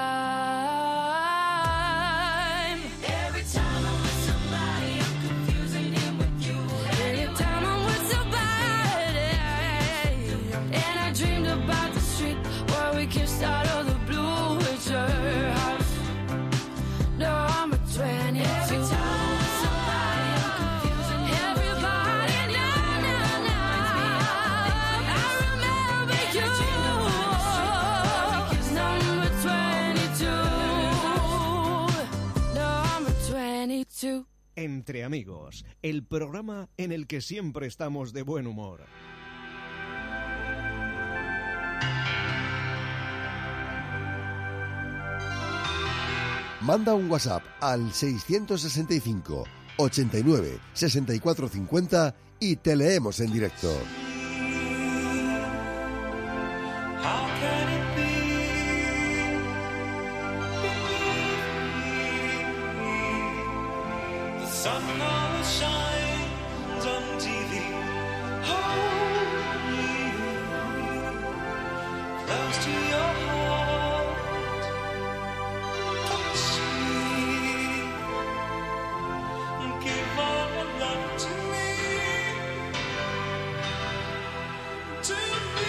time. Every time I'm with somebody, I'm confusing him with you. Every time I'm with somebody, and I dreamed about the street where we kissed out of the blue. It's your house. No, I'm a 22. Every time I'm with somebody, I'm confusing everybody. No, no, no. I remember you. Number 22. No, I'm a 22. Entre amigos, el programa en el que siempre estamos de buen humor. Manda un WhatsApp al 665 89 64 50 y te leemos en directo. How can it be? The sun always shines on TV. Hold me close to your heart. Touch me. Give all your love to me. To me.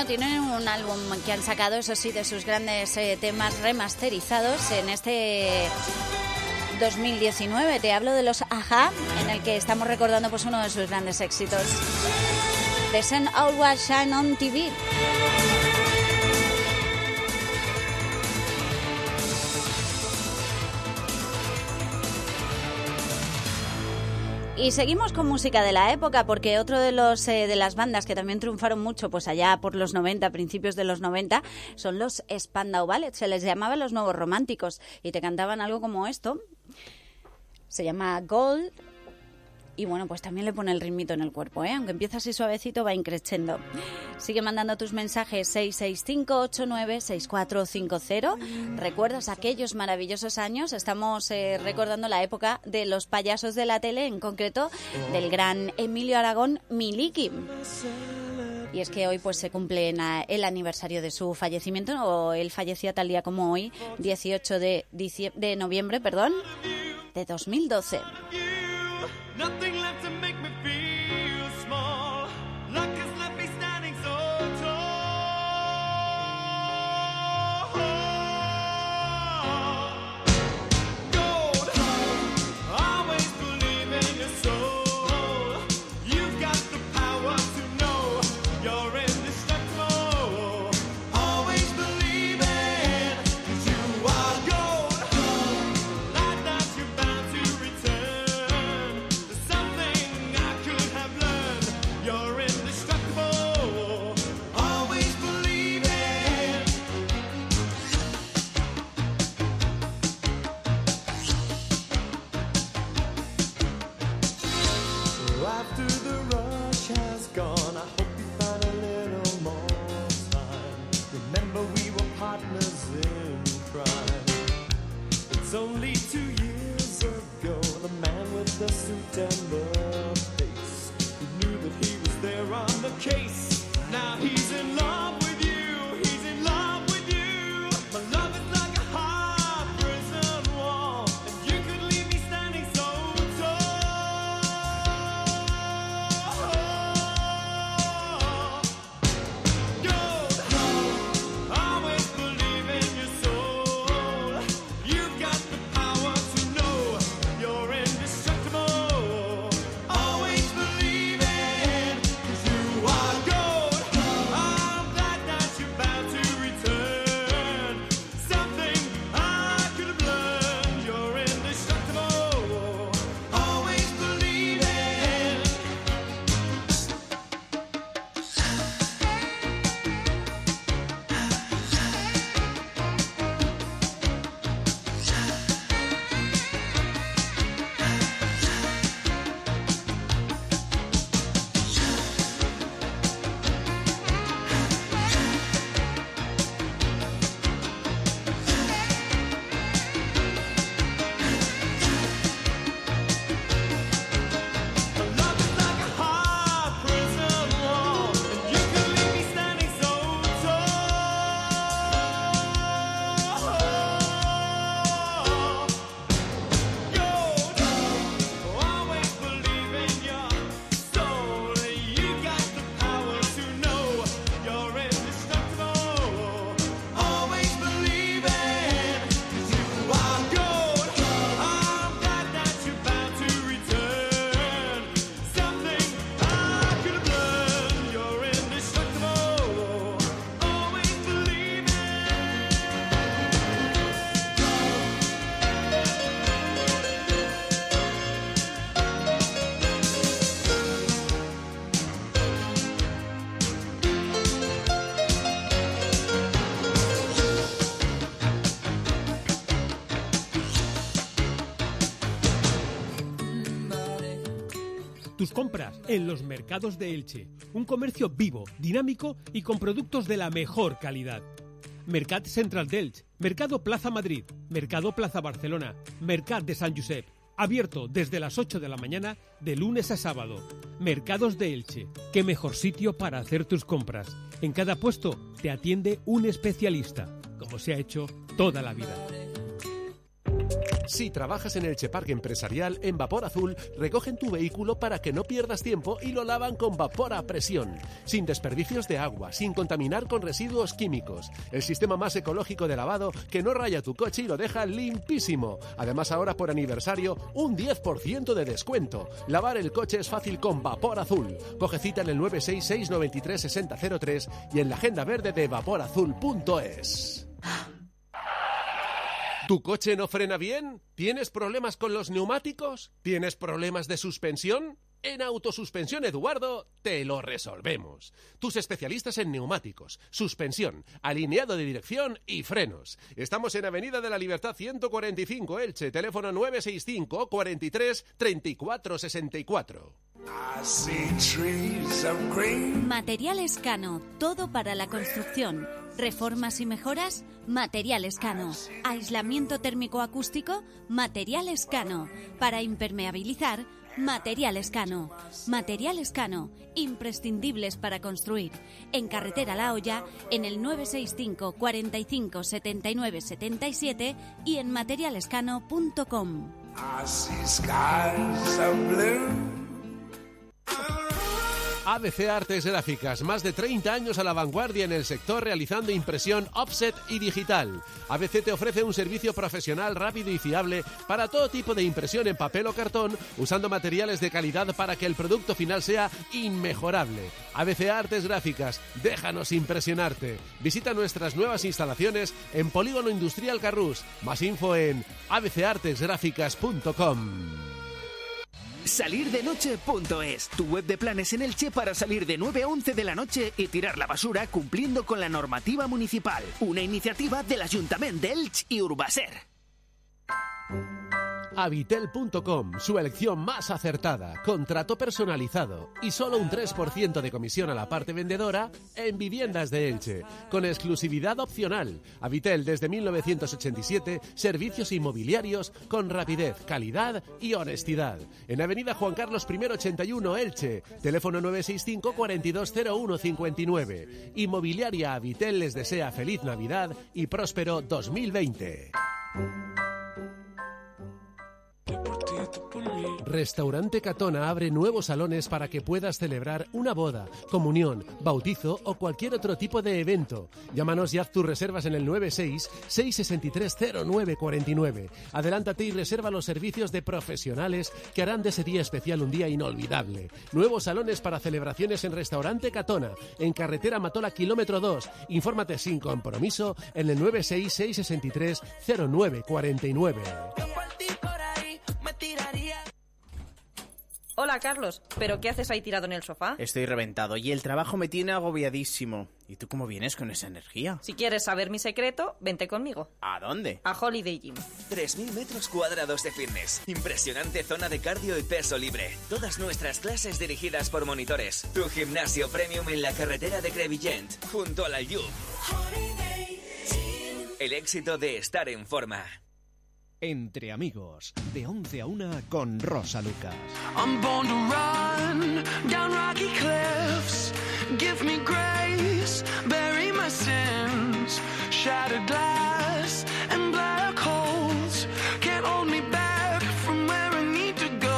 Bueno, tienen un álbum que han sacado, eso sí, de sus grandes temas remasterizados en este 2019. Te hablo de los A-ha, en el que estamos recordando pues uno de sus grandes éxitos. The Sun Always Shine on TV. Y seguimos con música de la época, porque otro de los de las bandas que también triunfaron mucho pues allá por los 90, principios de los 90, son los Spandau Ballet. Se les llamaba los Nuevos Románticos y te cantaban algo como esto. Se llama Gold. Y bueno, pues también le pone el ritmito en el cuerpo, aunque empieza así suavecito, va increciendo. Sigue mandando tus mensajes 665-89-6450. ¿Recuerdas aquellos maravillosos años? Estamos recordando la época de los payasos de la tele, en concreto del gran Emilio Aragón Miliki. Y es que hoy pues se cumple el aniversario de su fallecimiento, o él fallecía tal día como hoy, 18 de noviembre, de 2012. Nothing left to make me feel small. Luck has left me standing so tall. Gold, always believe in your soul. You've got the power to know you're indestructible. Always believe it, 'cause you are gold. Like that you're bound to return. Something I could have learned. You're indestructible. Always believe it. So after the rush has gone, I hope you find a little more time. Remember we were partners in crime. It's only 2 years ago, the man with the suit and the face, he knew that he was there on the case. Now he's in love with you, he's in love with you. My love is like a hard prison wall, and you could leave me standing so tall. Gold, always believe in your soul. You've got the power to know you're indestructible. Always believe it, 'cause you are gold. I'm glad that you're bound to return. Something I could have learned. You're indestructible. Always believe it. Love is like a hard prison wall, and you could leave me standing so tall. Gold, always believe in your soul. You got the power to know you're indestructible. Always believe it, 'cause you are gold. I'm glad that you're bound to return. Something I could have learned. You're indestructible. Always believe it. Tus compras en los mercados de Elche. Un comercio vivo, dinámico y con productos de la mejor calidad. Mercat Central d'Elche, Mercado Plaza Madrid, Mercado Plaza Barcelona, Mercat de Sant Josep. Abierto desde las 8 de la mañana de lunes a sábado. Mercados de Elche. Qué mejor sitio para hacer tus compras. En cada puesto te atiende un especialista, como se ha hecho toda la vida. Si trabajas en Elche Parque Empresarial, en Vapor Azul recogen tu vehículo para que no pierdas tiempo y lo lavan con vapor a presión, sin desperdicios de agua, sin contaminar con residuos químicos. El sistema más ecológico de lavado que no raya tu coche y lo deja limpísimo. Además, ahora por aniversario, un 10% de descuento. Lavar el coche es fácil con Vapor Azul. Coge cita en el 966 93 6003 y en la agenda verde de vaporazul.es. ¿Tu coche no frena bien? ¿Tienes problemas con los neumáticos? ¿Tienes problemas de suspensión? En Autosuspensión Eduardo te lo resolvemos. Tus especialistas en neumáticos, suspensión, alineado de dirección y frenos. Estamos en Avenida de la Libertad 145, Elche, teléfono 965 43 34 64. Materiales Cano, todo para la construcción. Reformas y mejoras, Materiales Cano. Aislamiento térmico acústico, Materiales Cano. Para impermeabilizar, Materiales Cano. Materiales Cano, imprescindibles para construir. En Carretera La Hoya, en el 965 45 79 77 y en materialescano.com. ABC Artes Gráficas, más de 30 años a la vanguardia en el sector realizando impresión offset y digital. ABC te ofrece un servicio profesional rápido y fiable para todo tipo de impresión en papel o cartón, usando materiales de calidad para que el producto final sea inmejorable. ABC Artes Gráficas, déjanos impresionarte. Visita nuestras nuevas instalaciones en Polígono Industrial Carrús. Más info en abcartesgráficas.com. Salirdenoche.es, tu web de planes en Elche para salir de 9 a 11 de la noche y tirar la basura cumpliendo con la normativa municipal. Una iniciativa del Ayuntamiento de Elche y Urbaser. Habitel.com, su elección más acertada, contrato personalizado y solo un 3% de comisión a la parte vendedora en viviendas de Elche, con exclusividad opcional. Habitel desde 1987, servicios inmobiliarios con rapidez, calidad y honestidad. En Avenida Juan Carlos I 81, Elche, teléfono 965 420159. Inmobiliaria Habitel les desea feliz Navidad y próspero 2020. Restaurante Catona abre nuevos salones para que puedas celebrar una boda, comunión, bautizo o cualquier otro tipo de evento. Llámanos y haz tus reservas en el 96-663-0949. Adelántate y reserva los servicios de profesionales que harán de ese día especial un día inolvidable. Nuevos salones para celebraciones en Restaurante Catona, en Carretera Matola, kilómetro 2. Infórmate sin compromiso en el 966-663-0949. Hola, Carlos, ¿pero qué haces ahí tirado en el sofá? Estoy reventado y el trabajo me tiene agobiadísimo. ¿Y tú cómo vienes con esa energía? Si quieres saber mi secreto, vente conmigo. ¿A dónde? A Holiday Gym. 3.000 metros cuadrados de fitness. Impresionante zona de cardio y peso libre. Todas nuestras clases dirigidas por monitores. Tu gimnasio premium en la carretera de Crevillent, junto al Aljub. El éxito de estar en forma. Entre amigos, de 11 a 1 con Rosa Lucas. I'm born to run down rocky cliffs. Give me grace, bury my sins. Shattered glass and black holes can't hold me back from where I need to go.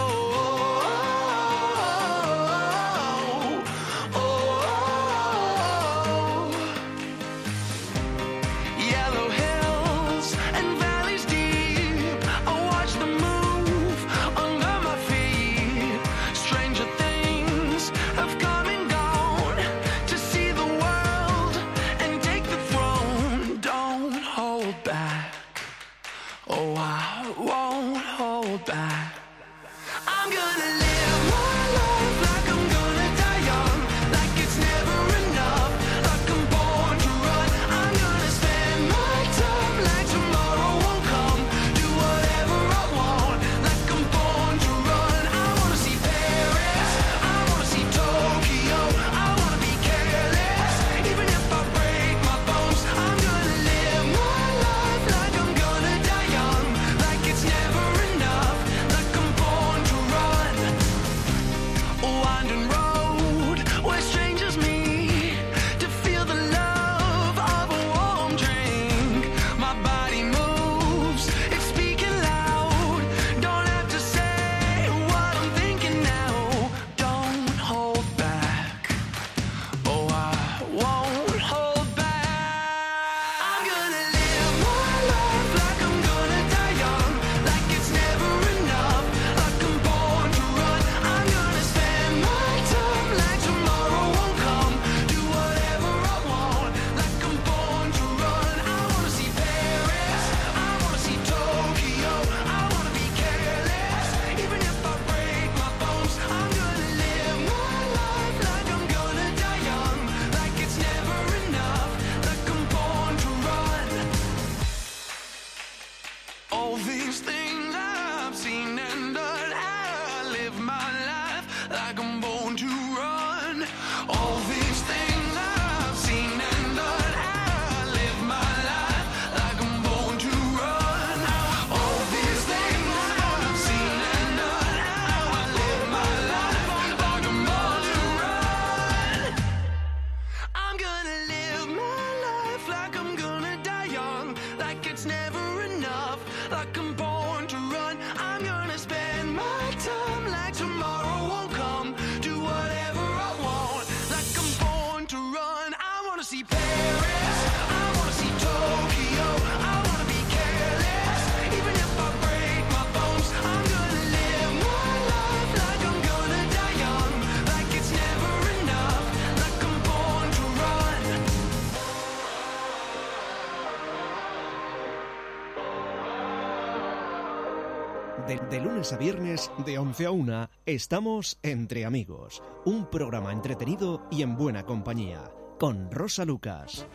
Yellow hills and valleys deep, I watch them move under my feet. Stranger things have come and gone to see the world and take the throne. Don't hold back. Oh, I won't hold back. I'm gonna live my life like I'm gonna die young, like it's never enough, like I'm born to run. I'm gonna spend my time like tomorrow won't come, do whatever I want, like I'm born to run. I wanna see Paris, I wanna see Tokyo, I wanna be careless, even if I break my bones. I'm gonna live my life like I'm gonna die young, like it's never enough, like I'm born to run. these things I've seen and done, I live my life like I'm born to run. All these things I've seen and done, I live my life like I'm born to run. All these things I've seen and done, I live my life like I'm born to run. I'm gonna live my life like I'm gonna die young, like it's never enough, like I'm born to run. I'm gonna spend my time like tomorrow won't come, do whatever I want, like I'm born to run. I wanna see Paris, I wanna see Tokyo, I wanna be careless, even if I break my bones. I'm gonna live my life like I'm gonna die young, like it's never enough, like I'm born to run. De lunes a viernes, de 11 a 1, estamos Entre Amigos, un programa entretenido y en buena compañía, con Rosa Lucas.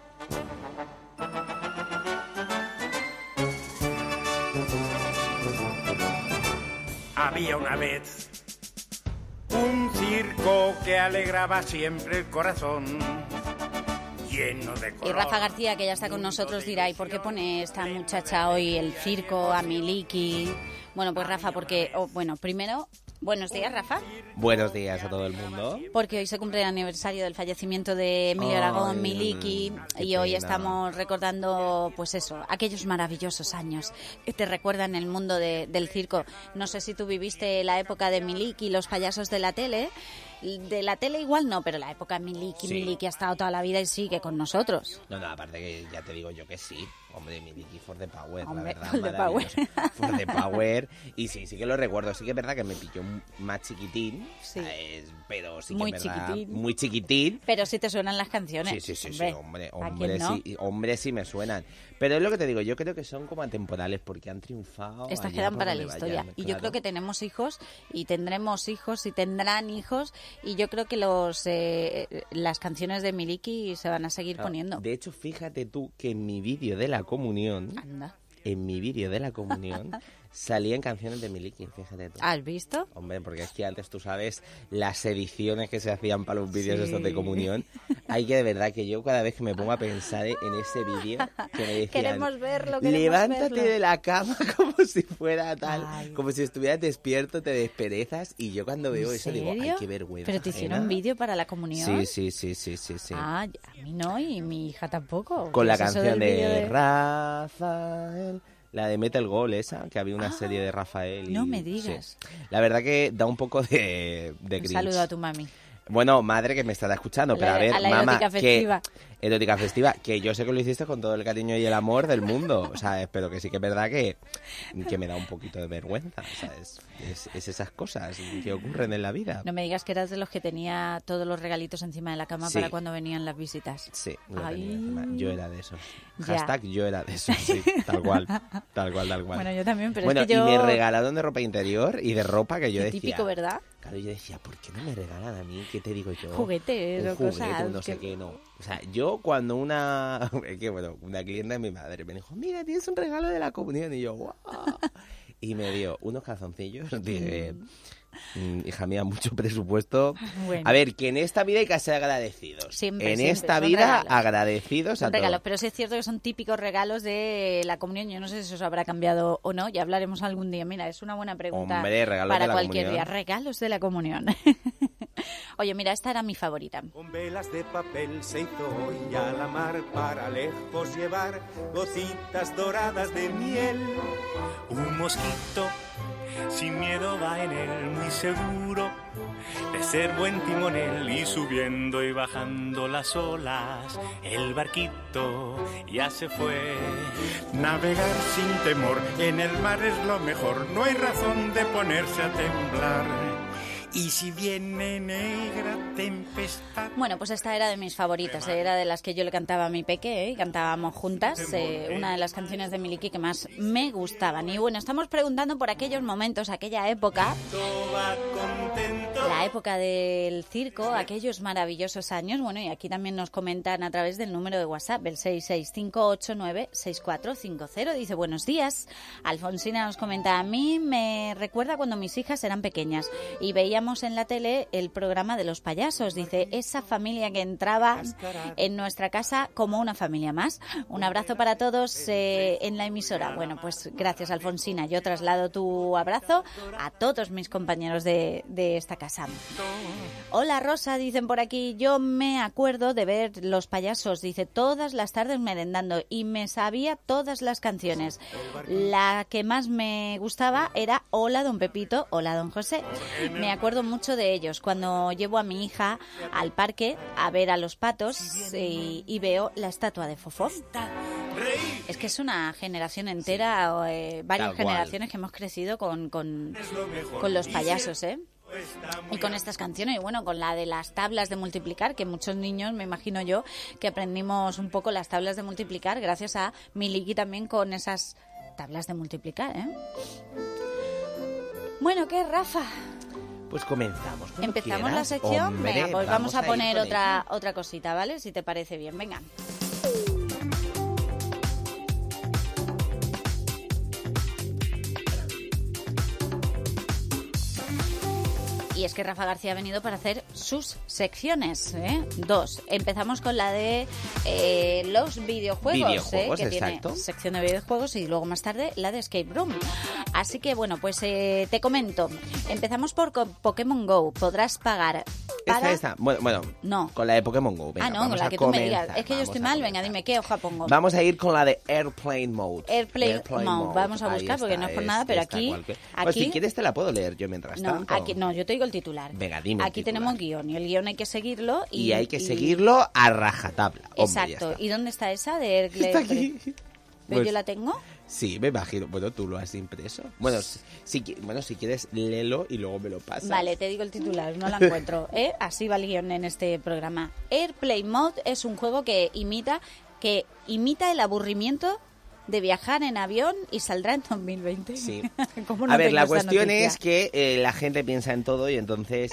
Había una vez un circo que alegraba siempre el corazón, lleno de Y color. Rafa García, que ya está con nosotros, dirá, ¿y por qué pone esta muchacha hoy el circo a Miliki? Bueno, pues Rafa, porque... bueno, primero, buenos días, Rafa. Buenos días a todo el mundo. Porque hoy se cumple el aniversario del fallecimiento de Emilio Aragón, Miliki, y hoy estamos recordando, pues eso, aquellos maravillosos años que te recuerdan el mundo del circo. No sé si tú viviste la época de Miliki, los payasos de la tele. De la tele igual no, pero la época de Miliki, Sí. Miliki ha estado toda la vida y sigue con nosotros. No, aparte que ya te digo yo que sí. Hombre, Miliki for the power, Hombre, la verdad. for the power. For the power. Y sí que lo recuerdo. Sí que es verdad que me pilló más chiquitín. ¿Sabes? Pero sí que Muy es verdad. chiquitín. Muy chiquitín. Pero sí te suenan las canciones. Sí, hombre. ¿A hombre, quién no? sí, hombre, sí me suenan. Pero es lo que te digo, yo creo que son como atemporales porque han triunfado. Estas allá quedan por para la donde historia. vayan, Y yo claro. creo que tenemos hijos y tendremos hijos y tendrán hijos. Y yo creo que las canciones de Miliki se van a seguir Claro, poniendo. De hecho, fíjate tú que en mi vídeo de la comunión, Anda. salían canciones de Miliki, fíjate tú. ¿Has visto? Hombre, porque es que antes tú sabes las ediciones que se hacían para los vídeos Sí. estos de comunión. Hay que de verdad que yo cada vez que me pongo a pensar en ese vídeo, que me decían, Queremos verlo, levántate verlo. de la cama como si fuera tal, como si estuvieras despierto, te desperezas, y yo cuando veo ¿En eso digo, ay, serio? qué vergüenza. ¿Pero te hicieron ajena. vídeo para la comunión? Sí. Ah, a mí no, y mi hija tampoco. Con ¿Qué la es eso canción del vídeo de Rafael, la de Mete el Gol, esa, que había una serie de Rafael. no me digas. Sí. La verdad que da un poco de Un cringe. saludo a tu mami. Bueno, madre que me estará escuchando, pero a ver, a la mamá, erótica festiva. Erótica festiva, que yo sé que lo hiciste con todo el cariño y el amor del mundo, o sea, pero que sí que es verdad que me da un poquito de vergüenza, o sea, es esas cosas que ocurren en la vida. No me digas que eras de los que tenía todos los regalitos encima de la cama Sí. para cuando venían las visitas. Sí, lo Ay. tenía encima. Yo era de esos. Ya. Hashtag yo era de esos, sí, tal cual. Bueno, yo también, pero bueno, es que yo... y me regalaron de ropa interior y de ropa que yo Qué decía... típico, ¿verdad? Claro, yo decía, ¿por qué no me regalan a mí? ¿Qué te digo yo? Juguetes Un o juguete, cosas no sé que- qué, no. O sea, yo cuando una... Es que, bueno, una clienta de mi madre me dijo, mira, tienes un regalo de la comunión. Y yo, ¡guau! Y me dio unos calzoncillos. Dije, hija mía, mucho presupuesto. Bueno. A ver, que en esta vida hay que ser agradecidos. Siempre, en siempre, esta son vida, regalos. agradecidos a Son regalos, todos. pero sí es cierto que son típicos regalos de la comunión. Yo no sé si eso habrá cambiado o no, ya hablaremos algún día. Mira, es una buena pregunta Hombre, regalos para de la cualquier comunión. día. Regalos de la comunión. Oye, mira, esta era mi favorita. Con velas de papel se hizo hoy a la mar para lejos llevar gotitas doradas de miel. Un mosquito sin miedo va en él, muy seguro de ser buen timonel, y subiendo y bajando las olas, el barquito ya se fue. Navegar sin temor en el mar es lo mejor, no hay razón de ponerse a temblar. Y si viene negra tempestad... Bueno, pues esta era de mis favoritas, era de las que yo le cantaba a mi peque, y cantábamos juntas, una de las canciones de Miliki que más me gustaban. Y bueno, estamos preguntando por aquellos momentos, aquella época, la la época del circo, aquellos maravillosos años. Bueno, y aquí también nos comentan a través del número de WhatsApp, el 665896450. Dice, buenos días. Alfonsina nos comenta, a mí me recuerda cuando mis hijas eran pequeñas y veíamos en la tele el programa de los payasos. Dice, esa familia que entraba en nuestra casa como una familia más. Un abrazo para todos en la emisora. Bueno, pues gracias, Alfonsina. Yo traslado tu abrazo a todos mis compañeros de esta casa. Hola, Rosa, dicen por aquí. Yo me acuerdo de ver los payasos, dice, todas las tardes merendando y me sabía todas las canciones. La que más me gustaba era Hola, don Pepito, hola, don José. Me acuerdo mucho de ellos cuando llevo a mi hija al parque a ver a los patos y veo la estatua de Fofó. Es que es una generación entera, varias generaciones que hemos crecido con los payasos, ¿eh? Y con estas canciones, y bueno, con la de las tablas de multiplicar, que muchos niños, me imagino yo, que aprendimos un poco las tablas de multiplicar gracias a Miliki también con esas tablas de multiplicar, ¿eh? Bueno, ¿qué, Rafa? Pues comenzamos. ¿Empezamos la sección? Hombre, venga, pues vamos a poner ir con otra cosita, ¿vale? Si te parece bien, venga. Y es que Rafa García ha venido para hacer sus secciones, ¿eh? 2. Empezamos con la de los videojuegos, que exacto. Tiene sección de videojuegos, y luego más tarde la de Escape Room. Así que bueno, pues te comento. Empezamos por Pokémon Go. Podrás pagar para... Esta. Bueno, no. Con la de Pokémon Go. Venga, no, con la que tú me digas. Es que yo estoy mal, venga, dime, ¿qué hoja pongo? Vamos a ir con la de Airplane Mode. Airplane Mode. Vamos a buscar porque no es por nada, pero aquí... Pues si quieres te la puedo leer yo mientras tanto. No, yo te digo el titular. Venga, dime. Aquí tenemos guión, y el guión hay que seguirlo. Y hay que seguirlo a rajatabla. Exacto. ¿Y dónde está esa de Está aquí. Pues, ¿yo la tengo? Sí, me imagino. Bueno, tú lo has impreso. Bueno, si quieres, léelo y luego me lo pasas. Vale, te digo el titular, no la encuentro. Así va el guión en este programa. Airplane Mode es un juego que imita el aburrimiento de viajar en avión y saldrá en 2020. Sí. ¿Cómo no a ver, tengo la esa cuestión noticia? es que la gente piensa en todo y entonces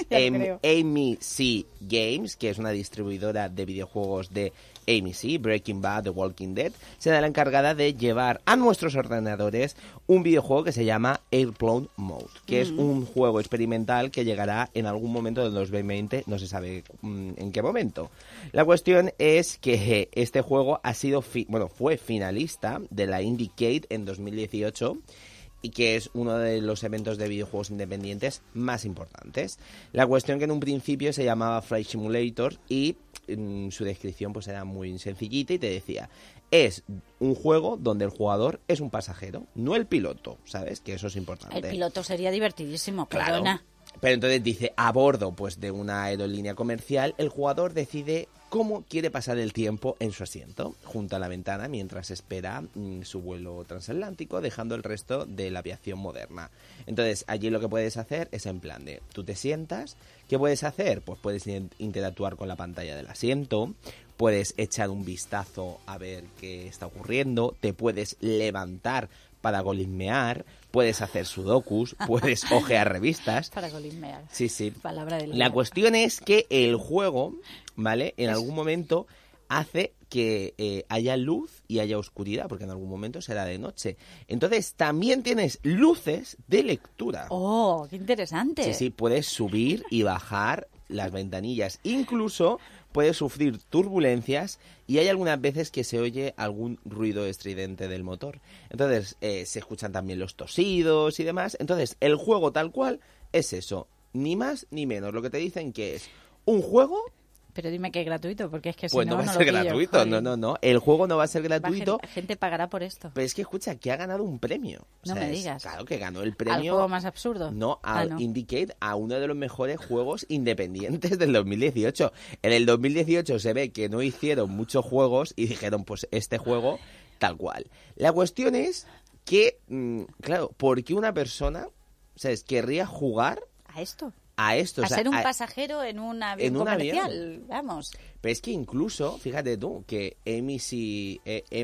AMC Games, que es una distribuidora de videojuegos de AMC, Breaking Bad, The Walking Dead, se da la encargada de llevar a nuestros ordenadores un videojuego que se llama Airplane Mode, que es un juego experimental que llegará en algún momento del 2020, no se sabe en qué momento. La cuestión es que este juego ha sido fue finalista de la Indiecade en 2018 y que es uno de los eventos de videojuegos independientes más importantes. La cuestión que en un principio se llamaba Flight Simulator y su descripción pues era muy sencillita y te decía, es un juego donde el jugador es un pasajero, no el piloto, ¿sabes? Que eso es importante. El piloto sería divertidísimo, claro. Perdona. Pero entonces dice, a bordo pues de una aerolínea comercial, el jugador decide cómo quiere pasar el tiempo en su asiento, junto a la ventana, mientras espera su vuelo transatlántico, dejando el resto de la aviación moderna. Entonces, allí lo que puedes hacer es en plan de, tú te sientas, ¿qué puedes hacer? Pues puedes interactuar con la pantalla del asiento, puedes echar un vistazo a ver qué está ocurriendo, te puedes levantar para golismear, puedes hacer sudokus, puedes ojear revistas. Para golismear. Sí. Palabra del La cuestión es que el juego, ¿vale? En algún momento hace que haya luz y haya oscuridad, porque en algún momento será de noche. Entonces también tienes luces de lectura. ¡Oh, qué interesante! Sí, puedes subir y bajar las ventanillas. Incluso puedes sufrir turbulencias y hay algunas veces que se oye algún ruido estridente del motor. Entonces se escuchan también los tosidos y demás. Entonces el juego tal cual es eso, ni más ni menos. Lo que te dicen que es un juego... Pero dime que es gratuito, porque es que si pues no, no va no a ser lo pillo, gratuito, joder. no. El juego no va a ser gratuito. La gente pagará por esto. Pero es que escucha, que ha ganado un premio. No me digas. Claro que ganó el premio. ¿Al juego más absurdo? No, al Indiecade, a uno de los mejores juegos independientes del 2018. En el 2018 se ve que no hicieron muchos juegos y dijeron, pues este juego tal cual. La cuestión es que, claro, ¿por qué una persona, ¿sabes?, querría jugar a esto? A esto, a ser un pasajero en un avión comercial, vamos. Pero es que incluso, fíjate tú, que AMC,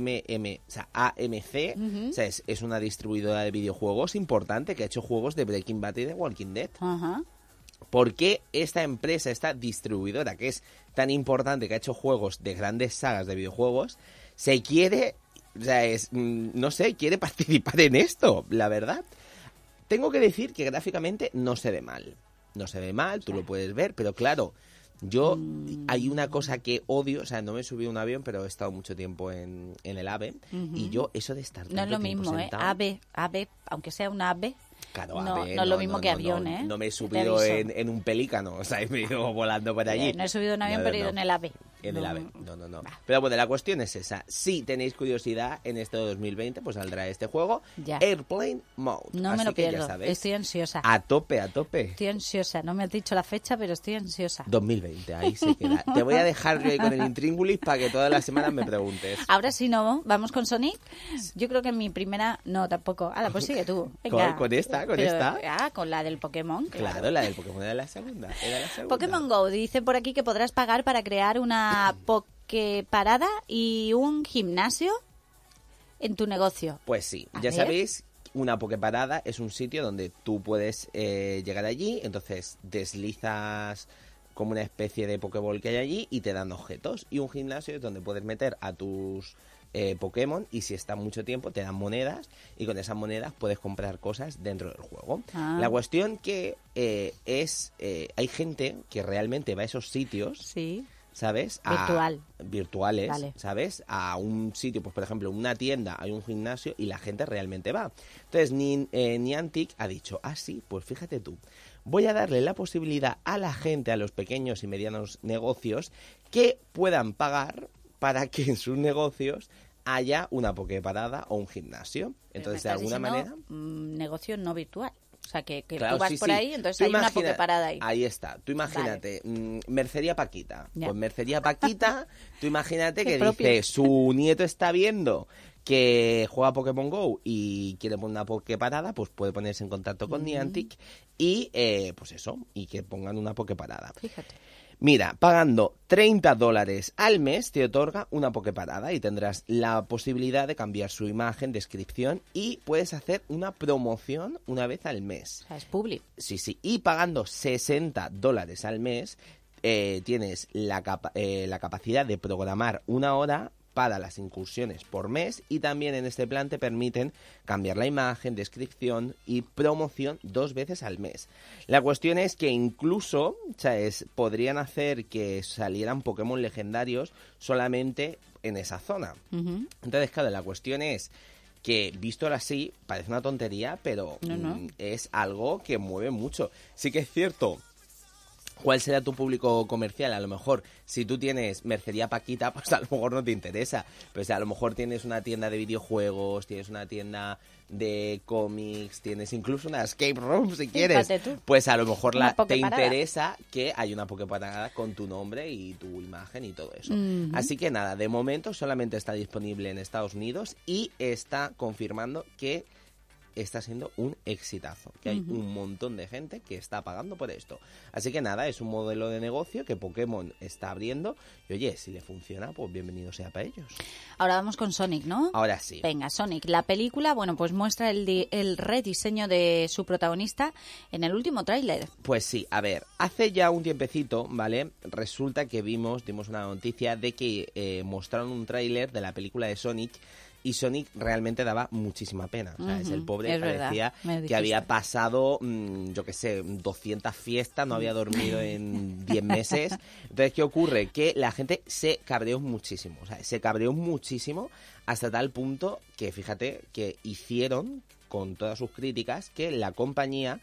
o sea, es una distribuidora de videojuegos importante que ha hecho juegos de Breaking Bad y de Walking Dead. ¿Por qué esta empresa, esta distribuidora que es tan importante, que ha hecho juegos de grandes sagas de videojuegos, se quiere, o sea, no sé, quiere participar en esto, la verdad? Tengo que decir que gráficamente no se ve mal. No se ve mal, tú lo puedes ver, pero claro, yo hay una cosa que odio, o sea, no me he subido a un avión, pero he estado mucho tiempo en el AVE, y yo eso de estar No es lo mismo, sentado, AVE, aunque sea un AVE, claro, no, AVE, no es lo mismo que avión, ¿eh? No me he Te subido aviso. en un pelícano, o sea, he ido volando por allí. No he subido en avión, pero he ido en el AVE. En el AVE, no. Pero bueno, la cuestión es esa. Si tenéis curiosidad, en este 2020 pues saldrá este juego, Ya. Airplane Mode. No Así me lo que ya pierdo, sabéis, estoy ansiosa. a tope. Estoy ansiosa, no me has dicho la fecha, pero estoy ansiosa. 2020, ahí se queda. Te voy a dejar yo ahí con el intríngulis para que todas las semanas me preguntes. Ahora sí, ¿no? ¿Vamos con Sonic? Yo creo que en mi primera... No, tampoco. Pues sigue tú. Venga. Con esta. Con la del Pokémon. Claro, la del Pokémon era la segunda. Pokémon Go dice por aquí que podrás pagar para crear una Poképarada y un gimnasio en tu negocio. Pues sí, A ya ver. sabéis, una Poképarada es un sitio donde tú puedes llegar allí, entonces deslizas como una especie de Pokéball que hay allí y te dan objetos. Y un gimnasio es donde puedes meter a tus Pokémon y si están mucho tiempo te dan monedas y con esas monedas puedes comprar cosas dentro del juego. Ah. La cuestión que hay gente que realmente va a esos sitios, sí, ¿sabes? Virtuales, Vale. ¿sabes? A un sitio, pues por ejemplo, una tienda, hay un gimnasio y la gente realmente va. Entonces Niantic ha dicho, sí, pues fíjate tú, voy a darle la posibilidad a la gente, a los pequeños y medianos negocios, que puedan pagar para que en sus negocios haya una Poképarada o un gimnasio. Entonces, de alguna manera... negocio no virtual. O sea, que Claro, tú vas sí, por sí. ahí, entonces Tú hay una imagina- Poképarada ahí. Ahí está. Tú imagínate, Mercería Paquita. Ya. Pues Mercería Paquita, tú imagínate Qué que propio. dice, su nieto está viendo que juega Pokémon GO y quiere poner una Poképarada, pues puede ponerse en contacto con Niantic y, pues eso, y que pongan una Poképarada. Fíjate. Mira, pagando $30 al mes te otorga una Poképarada y tendrás la posibilidad de cambiar su imagen, descripción y puedes hacer una promoción una vez al mes. O sea, es publi. Sí. Y pagando $60 al mes tienes la capacidad de programar 1 hora para las incursiones por mes y también en este plan te permiten cambiar la imagen, descripción y promoción 2 veces al mes. La cuestión es que incluso, ¿sabes?, podrían hacer que salieran Pokémon legendarios solamente en esa zona. Entonces, claro, la cuestión es que visto así parece una tontería, pero No. es algo que mueve mucho. Sí que es cierto. ¿Cuál será tu público comercial? A lo mejor, si tú tienes Mercería Paquita, pues a lo mejor no te interesa. Pero si a lo mejor tienes una tienda de videojuegos, tienes una tienda de cómics, tienes incluso una escape room si quieres, Fíjate tú. pues a lo mejor Una te Poképarada. interesa que haya una Poképarada con tu nombre y tu imagen y todo eso. Ujú. Así que nada, de momento solamente está disponible en Estados Unidos y está confirmando que está siendo un exitazo, que hay Ujú. un montón de gente que está pagando por esto. Así que nada, es un modelo de negocio que Pokémon está abriendo y oye, si le funciona, pues bienvenido sea para ellos. Ahora vamos con Sonic, ¿no? Ahora sí. Venga, Sonic. La película, bueno, pues muestra el rediseño de su protagonista en el último tráiler. Pues sí, a ver, hace ya un tiempecito, ¿vale? Resulta que dimos una noticia de que mostraron un tráiler de la película de Sonic y Sonic realmente daba muchísima pena. O sea, Ujú, el pobre es verdad, parecía me que dijiste. había pasado, yo qué sé, 200 fiestas, no había dormido en 10 meses. Entonces, ¿qué ocurre? Que la gente se cabreó muchísimo. O sea, se cabreó muchísimo hasta tal punto que, fíjate, que hicieron, con todas sus críticas, que la compañía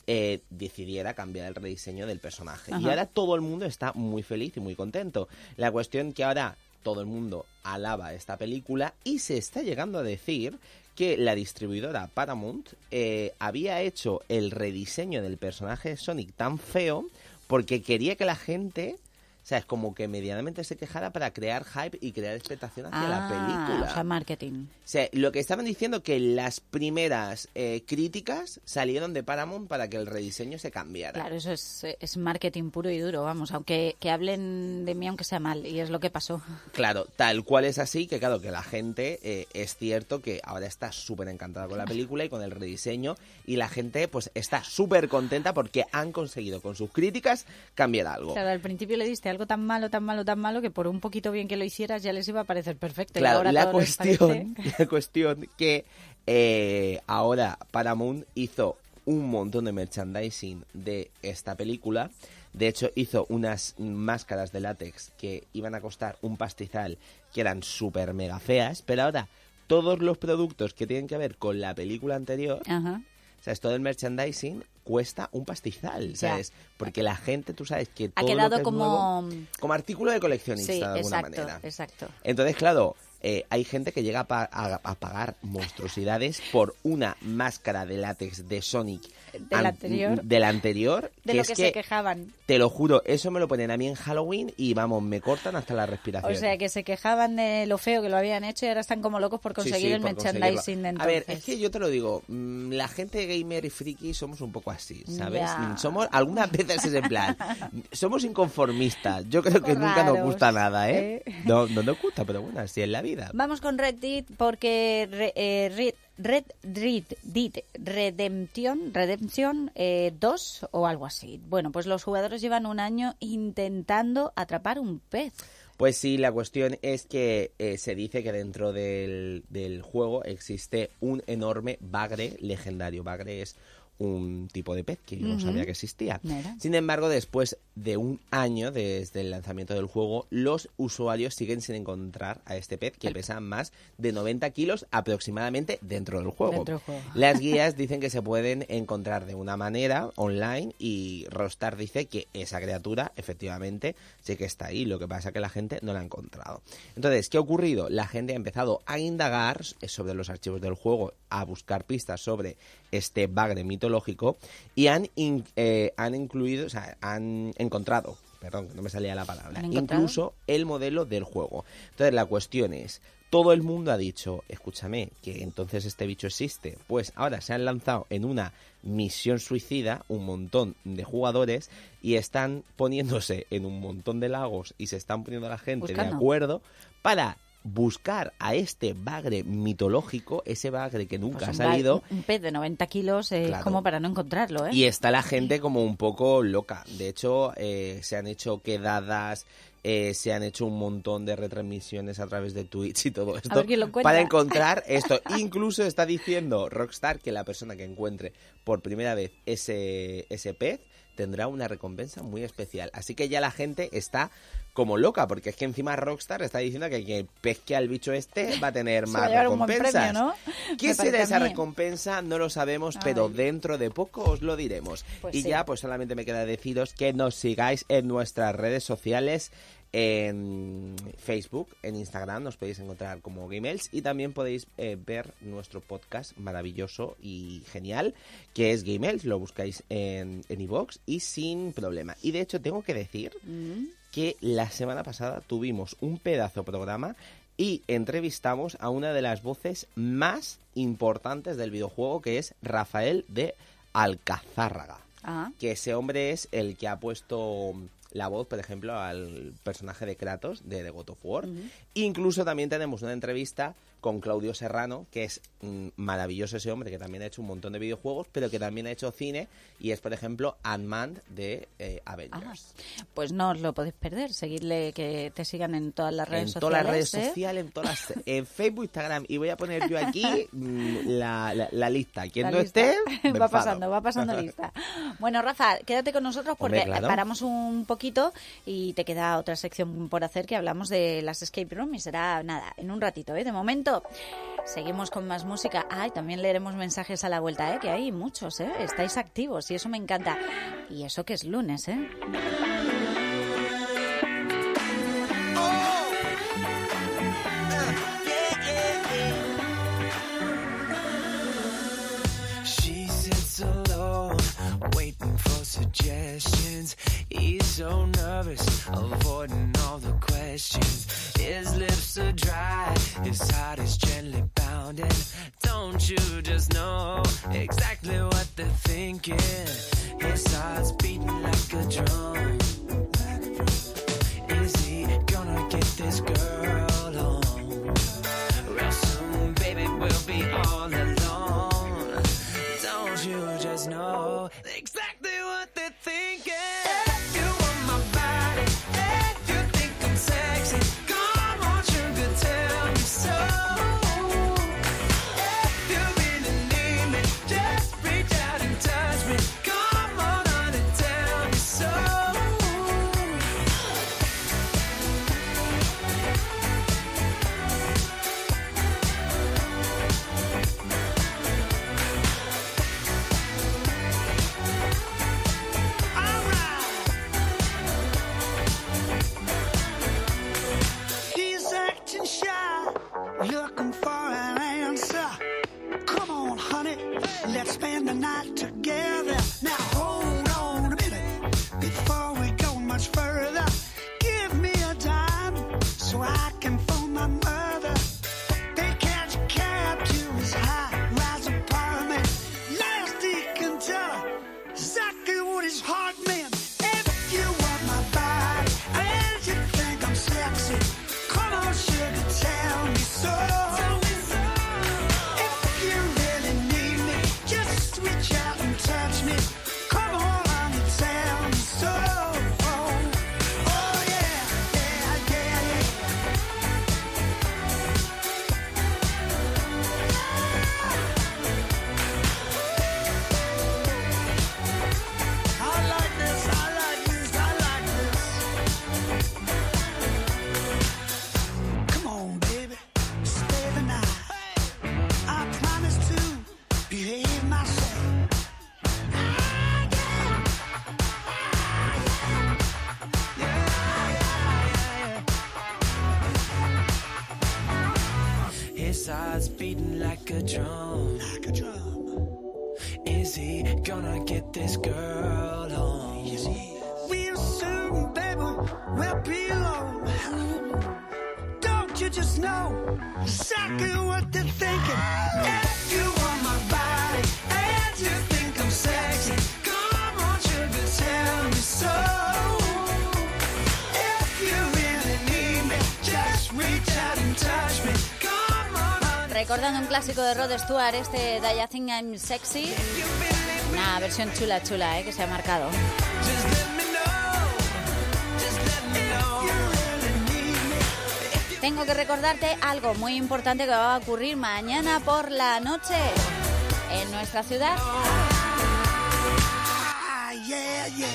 decidiera cambiar el rediseño del personaje. Ajá. Y ahora todo el mundo está muy feliz y muy contento. La cuestión que ahora todo el mundo alaba esta película y se está llegando a decir que la distribuidora Paramount había hecho el rediseño del personaje de Sonic tan feo porque quería que la gente sea, es como que medianamente se quejara para crear hype y crear expectación hacia la película. O sea, marketing. O sea, lo que estaban diciendo que las primeras críticas salieron de Paramount para que el rediseño se cambiara. Claro, eso es marketing puro y duro, vamos, aunque que hablen de mí aunque sea mal, y es lo que pasó. Claro, tal cual es así, que claro, que la gente es cierto que ahora está súper encantada con la película y con el rediseño, y la gente pues está súper contenta porque han conseguido con sus críticas cambiar algo. Claro, al principio le diste algo tan malo, que por un poquito bien que lo hicieras ya les iba a parecer perfecto. Claro, y ahora la todo les parece... cuestión que ahora Paramount hizo un montón de merchandising de esta película. De hecho, hizo unas máscaras de látex que iban a costar un pastizal, que eran súper mega feas, pero ahora todos los productos que tienen que ver con la película anterior, ¿sabes? Todo el merchandising cuesta un pastizal, ¿sabes? Porque la gente, tú sabes que todo ha quedado lo que es como... nuevo, como artículo de coleccionista, sí, de alguna exacto, manera. Exacto. Entonces, claro, hay gente que llega a pagar monstruosidades por una máscara de látex de Sonic del anterior, de lo que se quejaban. Te lo juro, eso me lo ponen a mí en Halloween y vamos, me cortan hasta la respiración. O sea, que se quejaban de lo feo que lo habían hecho y ahora están como locos por conseguir el merchandising de entonces. A ver, es que yo te lo digo, la gente gamer y friki somos un poco así, ¿sabes? Somos, algunas veces es en plan, somos inconformistas. Yo creo que nunca nos gusta nada, ¿eh? No nos gusta, pero bueno, así es la vida. Vamos con Red Dead porque Red Dead Redemption 2 o algo así. Bueno, pues los jugadores llevan un año intentando atrapar un pez. Pues sí, la cuestión es que se dice que dentro del juego existe un enorme bagre legendario. Bagre es un tipo de pez que yo no sabía que existía. Sin embargo, después de un año desde el lanzamiento del juego, los usuarios siguen sin encontrar a este pez que pesa más de 90 kilos aproximadamente dentro del juego. Las guías dicen que se pueden encontrar de una manera online y Rockstar dice que esa criatura efectivamente sí que está ahí, lo que pasa es que la gente no la ha encontrado. Entonces, ¿qué ha ocurrido? La gente ha empezado a indagar sobre los archivos del juego, a buscar pistas sobre este bagre mitológico y han encontrado, perdón, no me salía la palabra, incluso el modelo del juego. Entonces la cuestión es, todo el mundo ha dicho, escúchame, que entonces este bicho existe. Pues ahora se han lanzado en una misión suicida un montón de jugadores y están poniéndose en un montón de lagos y se están poniendo a la gente de acuerdo para buscar a este bagre mitológico, ese bagre que nunca ha salido. Un pez de 90 kilos es como para no encontrarlo, ¿eh? Y está la gente como un poco loca. De hecho, se han hecho quedadas, se han hecho un montón de retransmisiones a través de Twitch y todo esto para encontrar esto. Incluso está diciendo Rockstar que la persona que encuentre por primera vez ese pez tendrá una recompensa muy especial. Así que ya la gente está como loca, porque es que encima Rockstar está diciendo que el pez que al bicho este va a tener más recompensas. Premio, ¿no? ¿Qué será esa recompensa? No lo sabemos, pero dentro de poco os lo diremos. Pues y ya, pues solamente me queda deciros que nos sigáis en nuestras redes sociales, en Facebook, en Instagram nos podéis encontrar como Gamels y también podéis ver nuestro podcast maravilloso y genial que es Gamels, lo buscáis en iVoox y sin problema. Y de hecho tengo que decir que la semana pasada tuvimos un pedazo programa y entrevistamos a una de las voces más importantes del videojuego, que es Rafael de Alcazárraga. Que ese hombre es el que ha puesto la voz, por ejemplo, al personaje de Kratos de The God of War. Incluso también tenemos una entrevista con Claudio Serrano, que es maravilloso ese hombre, que también ha hecho un montón de videojuegos, pero que también ha hecho cine, y es, por ejemplo, Ant-Man de Avengers. Pues no os lo podéis perder, seguidle, que te sigan en todas las redes sociales. En todas las redes sociales, en Facebook, Instagram, y voy a poner yo aquí la lista. Quien no esté, va pasando lista. Bueno, Rafa, quédate con nosotros porque paramos un poquito y te queda otra sección por hacer, que hablamos de las escape room, y será nada, en un ratito, de momento. Seguimos con más música. Y también leeremos mensajes a la vuelta, que hay muchos, estáis activos y eso me encanta. Y eso que es lunes, She sits alone, waiting for suggestions. He's so nervous, avoiding all the questions. His lips are dry, his heart is gently pounding. Don't you just know exactly what they're thinking? His heart's beating like a drum. Is he gonna get this girl on? Real soon, baby, we'll be all alone. Don't you just know exactly what they're thinking? If you want my body, if you think I'm sexy, come on, sugar, tell me so. If you really need me, just reach out and touch me. Come on, honey, tell me so. He's acting shy, looking for an answer. Come on, honey, let's spend the night together. Now hold on a minute before we go much further. Give me a dime so I can phone my mother. They catch a cab to his high-rise apartment. Last he can tell her exactly what his heart meant. If you want my body and you think I'm sexy, come on, sugar, tell me so. If you really need me, just reach out and touch me. Come on, honey, tell me so. Oh, yeah, yeah, yeah, yeah. I like this, I like this, I like this. Come on, baby, stay the night. I promise to behave myself. His heart's beating like a drum. Like a drum. Is he gonna get this girl on? Yes, he is. Real soon, baby, we'll be alone. Don't you just know exactly what they're thinking? If you want my body and you think I'm sexy, come on, sugar, tell me so. If you really need me, just reach out and touch me. Come on. Recordando un clásico de Rod Stewart, este Do You Think I'm Sexy. Una versión chula, que se ha marcado. Tengo que recordarte algo muy importante que va a ocurrir mañana por la noche en nuestra ciudad. Ah, yeah, yeah.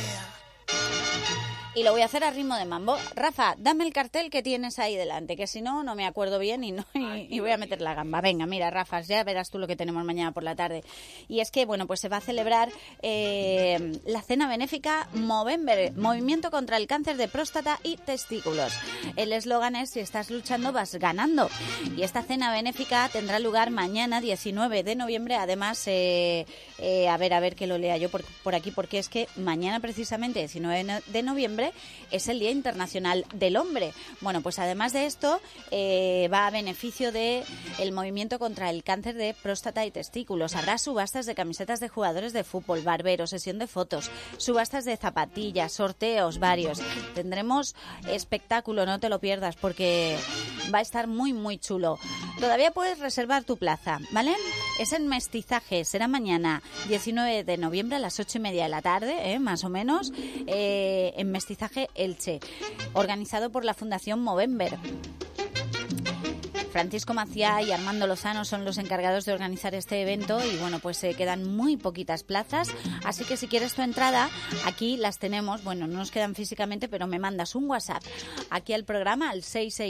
Y lo voy a hacer a ritmo de mambo. Rafa, dame el cartel que tienes ahí delante, que si no, no me acuerdo bien y voy a meter la gamba. Venga, mira, Rafa, ya verás tú lo que tenemos mañana por la tarde. Y es que, bueno, pues se va a celebrar la cena benéfica Movember, Movimiento contra el Cáncer de Próstata y Testículos. El eslogan es: si estás luchando, vas ganando. Y esta cena benéfica tendrá lugar mañana, 19 de noviembre. Además, a ver que lo lea yo por aquí, porque es que mañana, precisamente, 19 de noviembre, es el Día Internacional del Hombre. Bueno, pues además de esto, va a beneficio de el movimiento contra el cáncer de próstata y testículos. Habrá subastas de camisetas de jugadores de fútbol, barbero, sesión de fotos, subastas de zapatillas, sorteos varios. Tendremos espectáculo, no te lo pierdas, porque va a estar muy, muy chulo. Todavía puedes reservar tu plaza, ¿vale? Es en Mestizaje, será mañana, 19 de noviembre a las 8:30 de la tarde, más o menos, en Mestizaje, Elche, organizado por la Fundación Movember. Francisco Maciá y Armando Lozano son los encargados de organizar este evento y bueno, pues se quedan muy poquitas plazas, así que si quieres tu entrada, aquí las tenemos. Bueno, no nos quedan físicamente, pero me mandas un WhatsApp aquí al programa al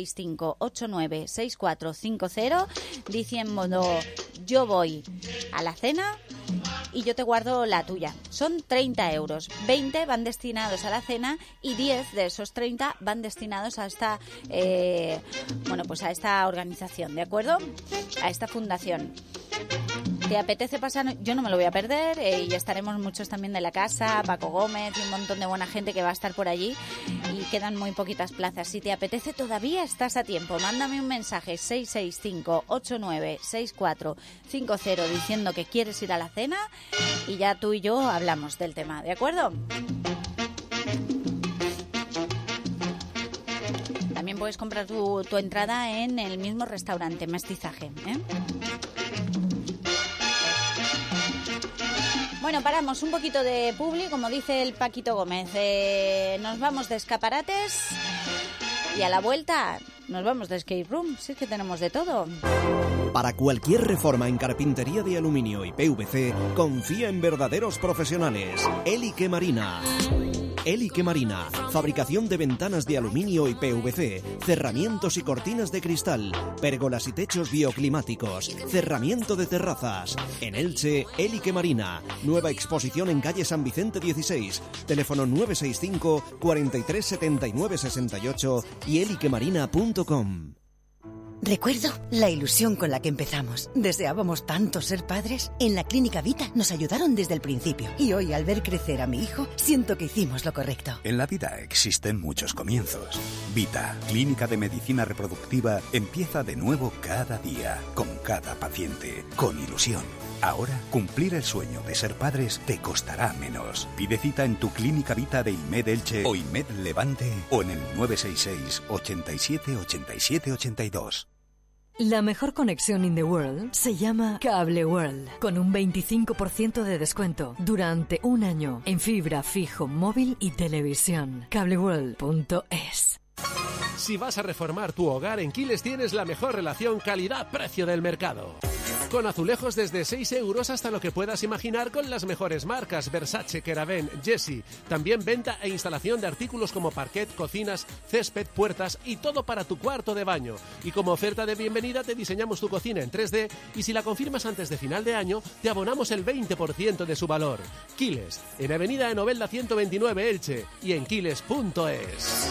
665-896450 diciendo: yo voy a la cena y yo te guardo la tuya. Son 30 euros, 20 van destinados a la cena y 10 de esos 30 van destinados a esta bueno, pues a esta organización, ¿de acuerdo? A esta fundación. te apetece pasar, yo no me lo voy a perder, y estaremos muchos también de la casa, Paco Gómez y un montón de buena gente que va a estar por allí, y quedan muy poquitas plazas. Si te apetece, todavía estás a tiempo. Mándame un mensaje 665-896450 diciendo que quieres ir a la cena y ya tú y yo hablamos del tema, ¿de acuerdo? También puedes comprar tu entrada en el mismo restaurante, Mestizaje, ¿eh? Bueno, paramos un poquito de publi, como dice el Paquito Gómez. Nos vamos de escaparates y a la vuelta nos vamos de escape room. Sí, es que tenemos de todo. Para cualquier reforma en carpintería de aluminio y PVC, confía en verdaderos profesionales. Elique Marina. Elique Marina, fabricación de ventanas de aluminio y PVC, cerramientos y cortinas de cristal, pérgolas y techos bioclimáticos, cerramiento de terrazas. En Elche, Elique Marina, nueva exposición en calle San Vicente 16, teléfono 965 43 79 68 y eliquemarina.com. Recuerdo la ilusión con la que empezamos. Deseábamos tanto ser padres. En la Clínica Vita nos ayudaron desde el principio. Y hoy, al ver crecer a mi hijo, siento que hicimos lo correcto. En la vida existen muchos comienzos. Vita, Clínica de Medicina Reproductiva, empieza de nuevo cada día, con cada paciente, con ilusión. Ahora, cumplir el sueño de ser padres te costará menos. Pide cita en tu Clínica Vita de IMED Elche o IMED Levante o en el 966 87 87 82. La mejor conexión in the world se llama Cable World, con un 25% de descuento durante un año en fibra, fijo, móvil y televisión. Cableworld.es. Si vas a reformar tu hogar, en Quiles tienes la mejor relación calidad-precio del mercado. Con azulejos desde 6 euros hasta lo que puedas imaginar con las mejores marcas: Versace, Keraben, Jessie. También venta e instalación de artículos como parquet, cocinas, césped, puertas y todo para tu cuarto de baño. Y como oferta de bienvenida te diseñamos tu cocina en 3D y si la confirmas antes de final de año te abonamos el 20% de su valor. Quiles, en Avenida de Novelda 129 Elche y en quiles.es.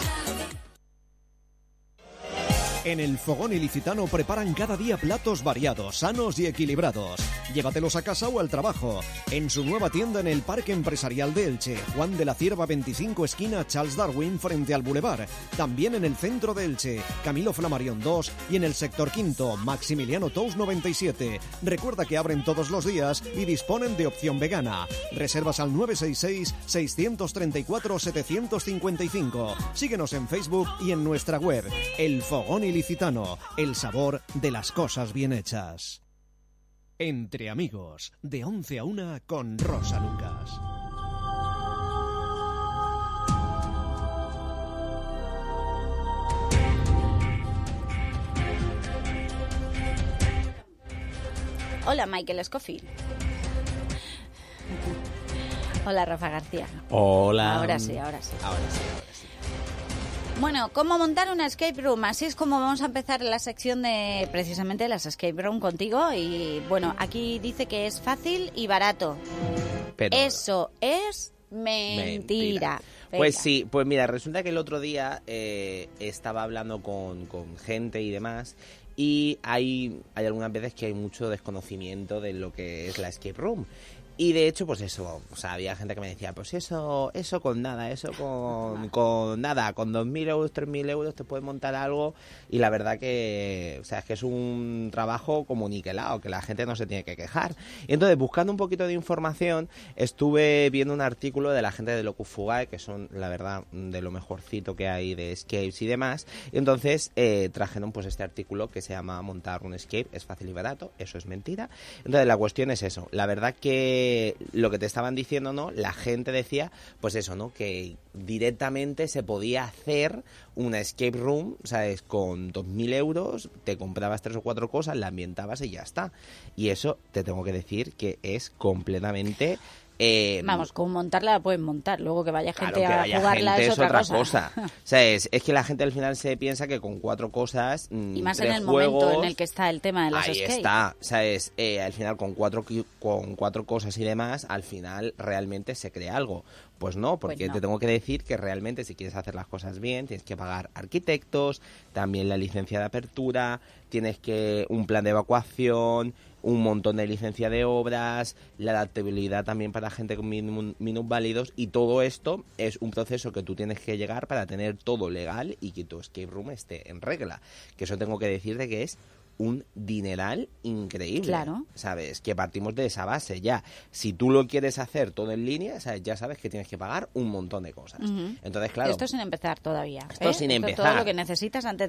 En el Fogón Ilicitano preparan cada día platos variados, sanos y equilibrados. Llévatelos a casa o al trabajo. En su nueva tienda en el Parque Empresarial de Elche, Juan de la Cierva 25, esquina Charles Darwin, frente al Boulevard. También en el centro de Elche, Camilo Flammarion 2 y en el sector quinto, Maximiliano Tous 97. Recuerda que abren todos los días y disponen de opción vegana. Reservas al 966-634-755. Síguenos en Facebook y en nuestra web. El Fogón Ilicitano, el sabor de las cosas bien hechas. Entre amigos, de 11 a 1 con Rosa Lucas. Hola, Michael Scofield. Hola, Rafa García. Hola. Ahora sí. Bueno, ¿cómo montar una escape room? Así es como vamos a empezar la sección de precisamente las escape room contigo. Y bueno, aquí dice que es fácil y barato. Pero eso es mentira. Pues sí, pues mira, resulta que el otro día estaba hablando con gente y demás. Y hay algunas veces que hay mucho desconocimiento de lo que es la escape room. Y de hecho, pues eso, o sea, había gente que me decía, pues eso con nada, con nada, con 2.000 euros, 3.000 euros te puedes montar algo. Y la verdad que, o sea, es que es un trabajo como niquelado, que la gente no se tiene que quejar. Y entonces, buscando un poquito de información, estuve viendo un artículo de la gente de Locufugae, que son, la verdad, de lo mejorcito que hay de escapes y demás. Y entonces, trajeron pues este artículo que se llama Montar un escape es fácil y barato, eso es mentira. Entonces, la cuestión es eso, la verdad que lo que te estaban diciendo, ¿no? La gente decía, pues eso, ¿no? Que directamente se podía hacer una escape room, ¿sabes? Con 2.000 euros, te comprabas 3 o 4 cosas, la ambientabas y ya está. Y eso te tengo que decir que es completamente... Vamos, con montarla la pueden montar, luego que vaya gente claro, que a jugarla gente es otra cosa. O sea, es que la gente al final se piensa que con 4 cosas, y más 3 en el juegos, momento en el que está el tema de las ahí escape. está, ¿sabes? Al final con cuatro cosas y demás, al final realmente se crea algo. Pues no, porque Pues no. te tengo que decir que realmente si quieres hacer las cosas bien, tienes que pagar arquitectos, también la licencia de apertura, tienes que un plan de evacuación, un montón de licencia de obras, la adaptabilidad también para gente con minusválidos, y todo esto es un proceso que tú tienes que llegar para tener todo legal y que tu escape room esté en regla. Que eso tengo que decirte que es un dineral increíble. Claro. ¿Sabes? Que partimos de esa base ya. Si tú lo quieres hacer todo en línea, ¿sabes? Ya sabes que tienes que pagar un montón de cosas. Entonces, claro... Esto sin empezar todavía. Esto sin empezar. Todo lo que necesitas antes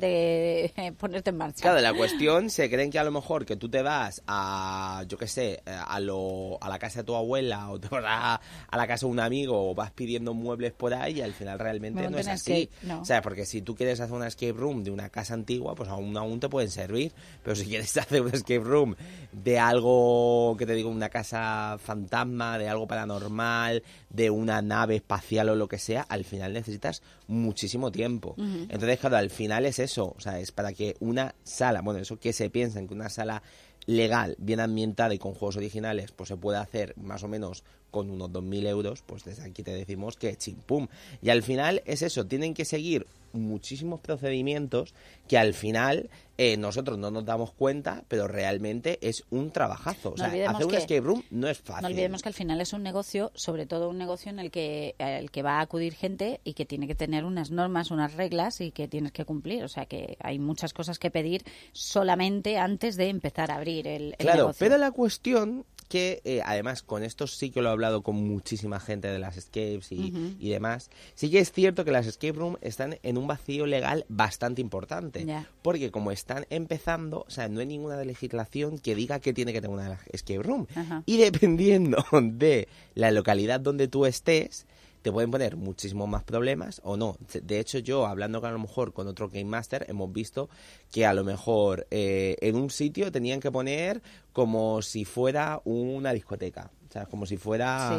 de ponerte en marcha. Claro, la cuestión, se creen que a lo mejor que tú te vas a, yo qué sé, a la casa de tu abuela, o te vas a la casa de un amigo, o vas pidiendo muebles por ahí, y al final realmente no es así. No. O sea, porque si tú quieres hacer una escape room de una casa antigua, pues aún te pueden servir. Pero si quieres hacer un escape room de algo, que te digo, una casa fantasma, de algo paranormal, de una nave espacial o lo que sea, al final necesitas muchísimo tiempo. Entonces, claro, al final es eso. O sea, es para que una sala, bueno, eso que se piensa en que una sala legal, bien ambientada y con juegos originales, pues se puede hacer más o menos con unos 2.000 euros, pues desde aquí te decimos que chimpum. Y al final es eso, tienen que seguir muchísimos procedimientos que al final nosotros no nos damos cuenta, pero realmente es un trabajazo. O sea, hacer un escape room no es fácil. No olvidemos que al final es un negocio, sobre todo un negocio en el que va a acudir gente y que tiene que tener unas normas, unas reglas y que tienes que cumplir. O sea, que hay muchas cosas que pedir solamente antes de empezar a abrir el negocio. Pero la cuestión que, además, con esto sí que lo he hablado con muchísima gente de las escapes y demás, sí que es cierto que las escape room están en un vacío legal bastante importante. Ya. Porque como están empezando, o sea, no hay ninguna legislación que diga que tiene que tener una escape room. Y dependiendo de la localidad donde tú estés, te pueden poner muchísimos más problemas o no. De hecho, yo, hablando a lo mejor con otro Game Master, hemos visto que a lo mejor en un sitio tenían que poner como si fuera una discoteca. O sea, como si fuera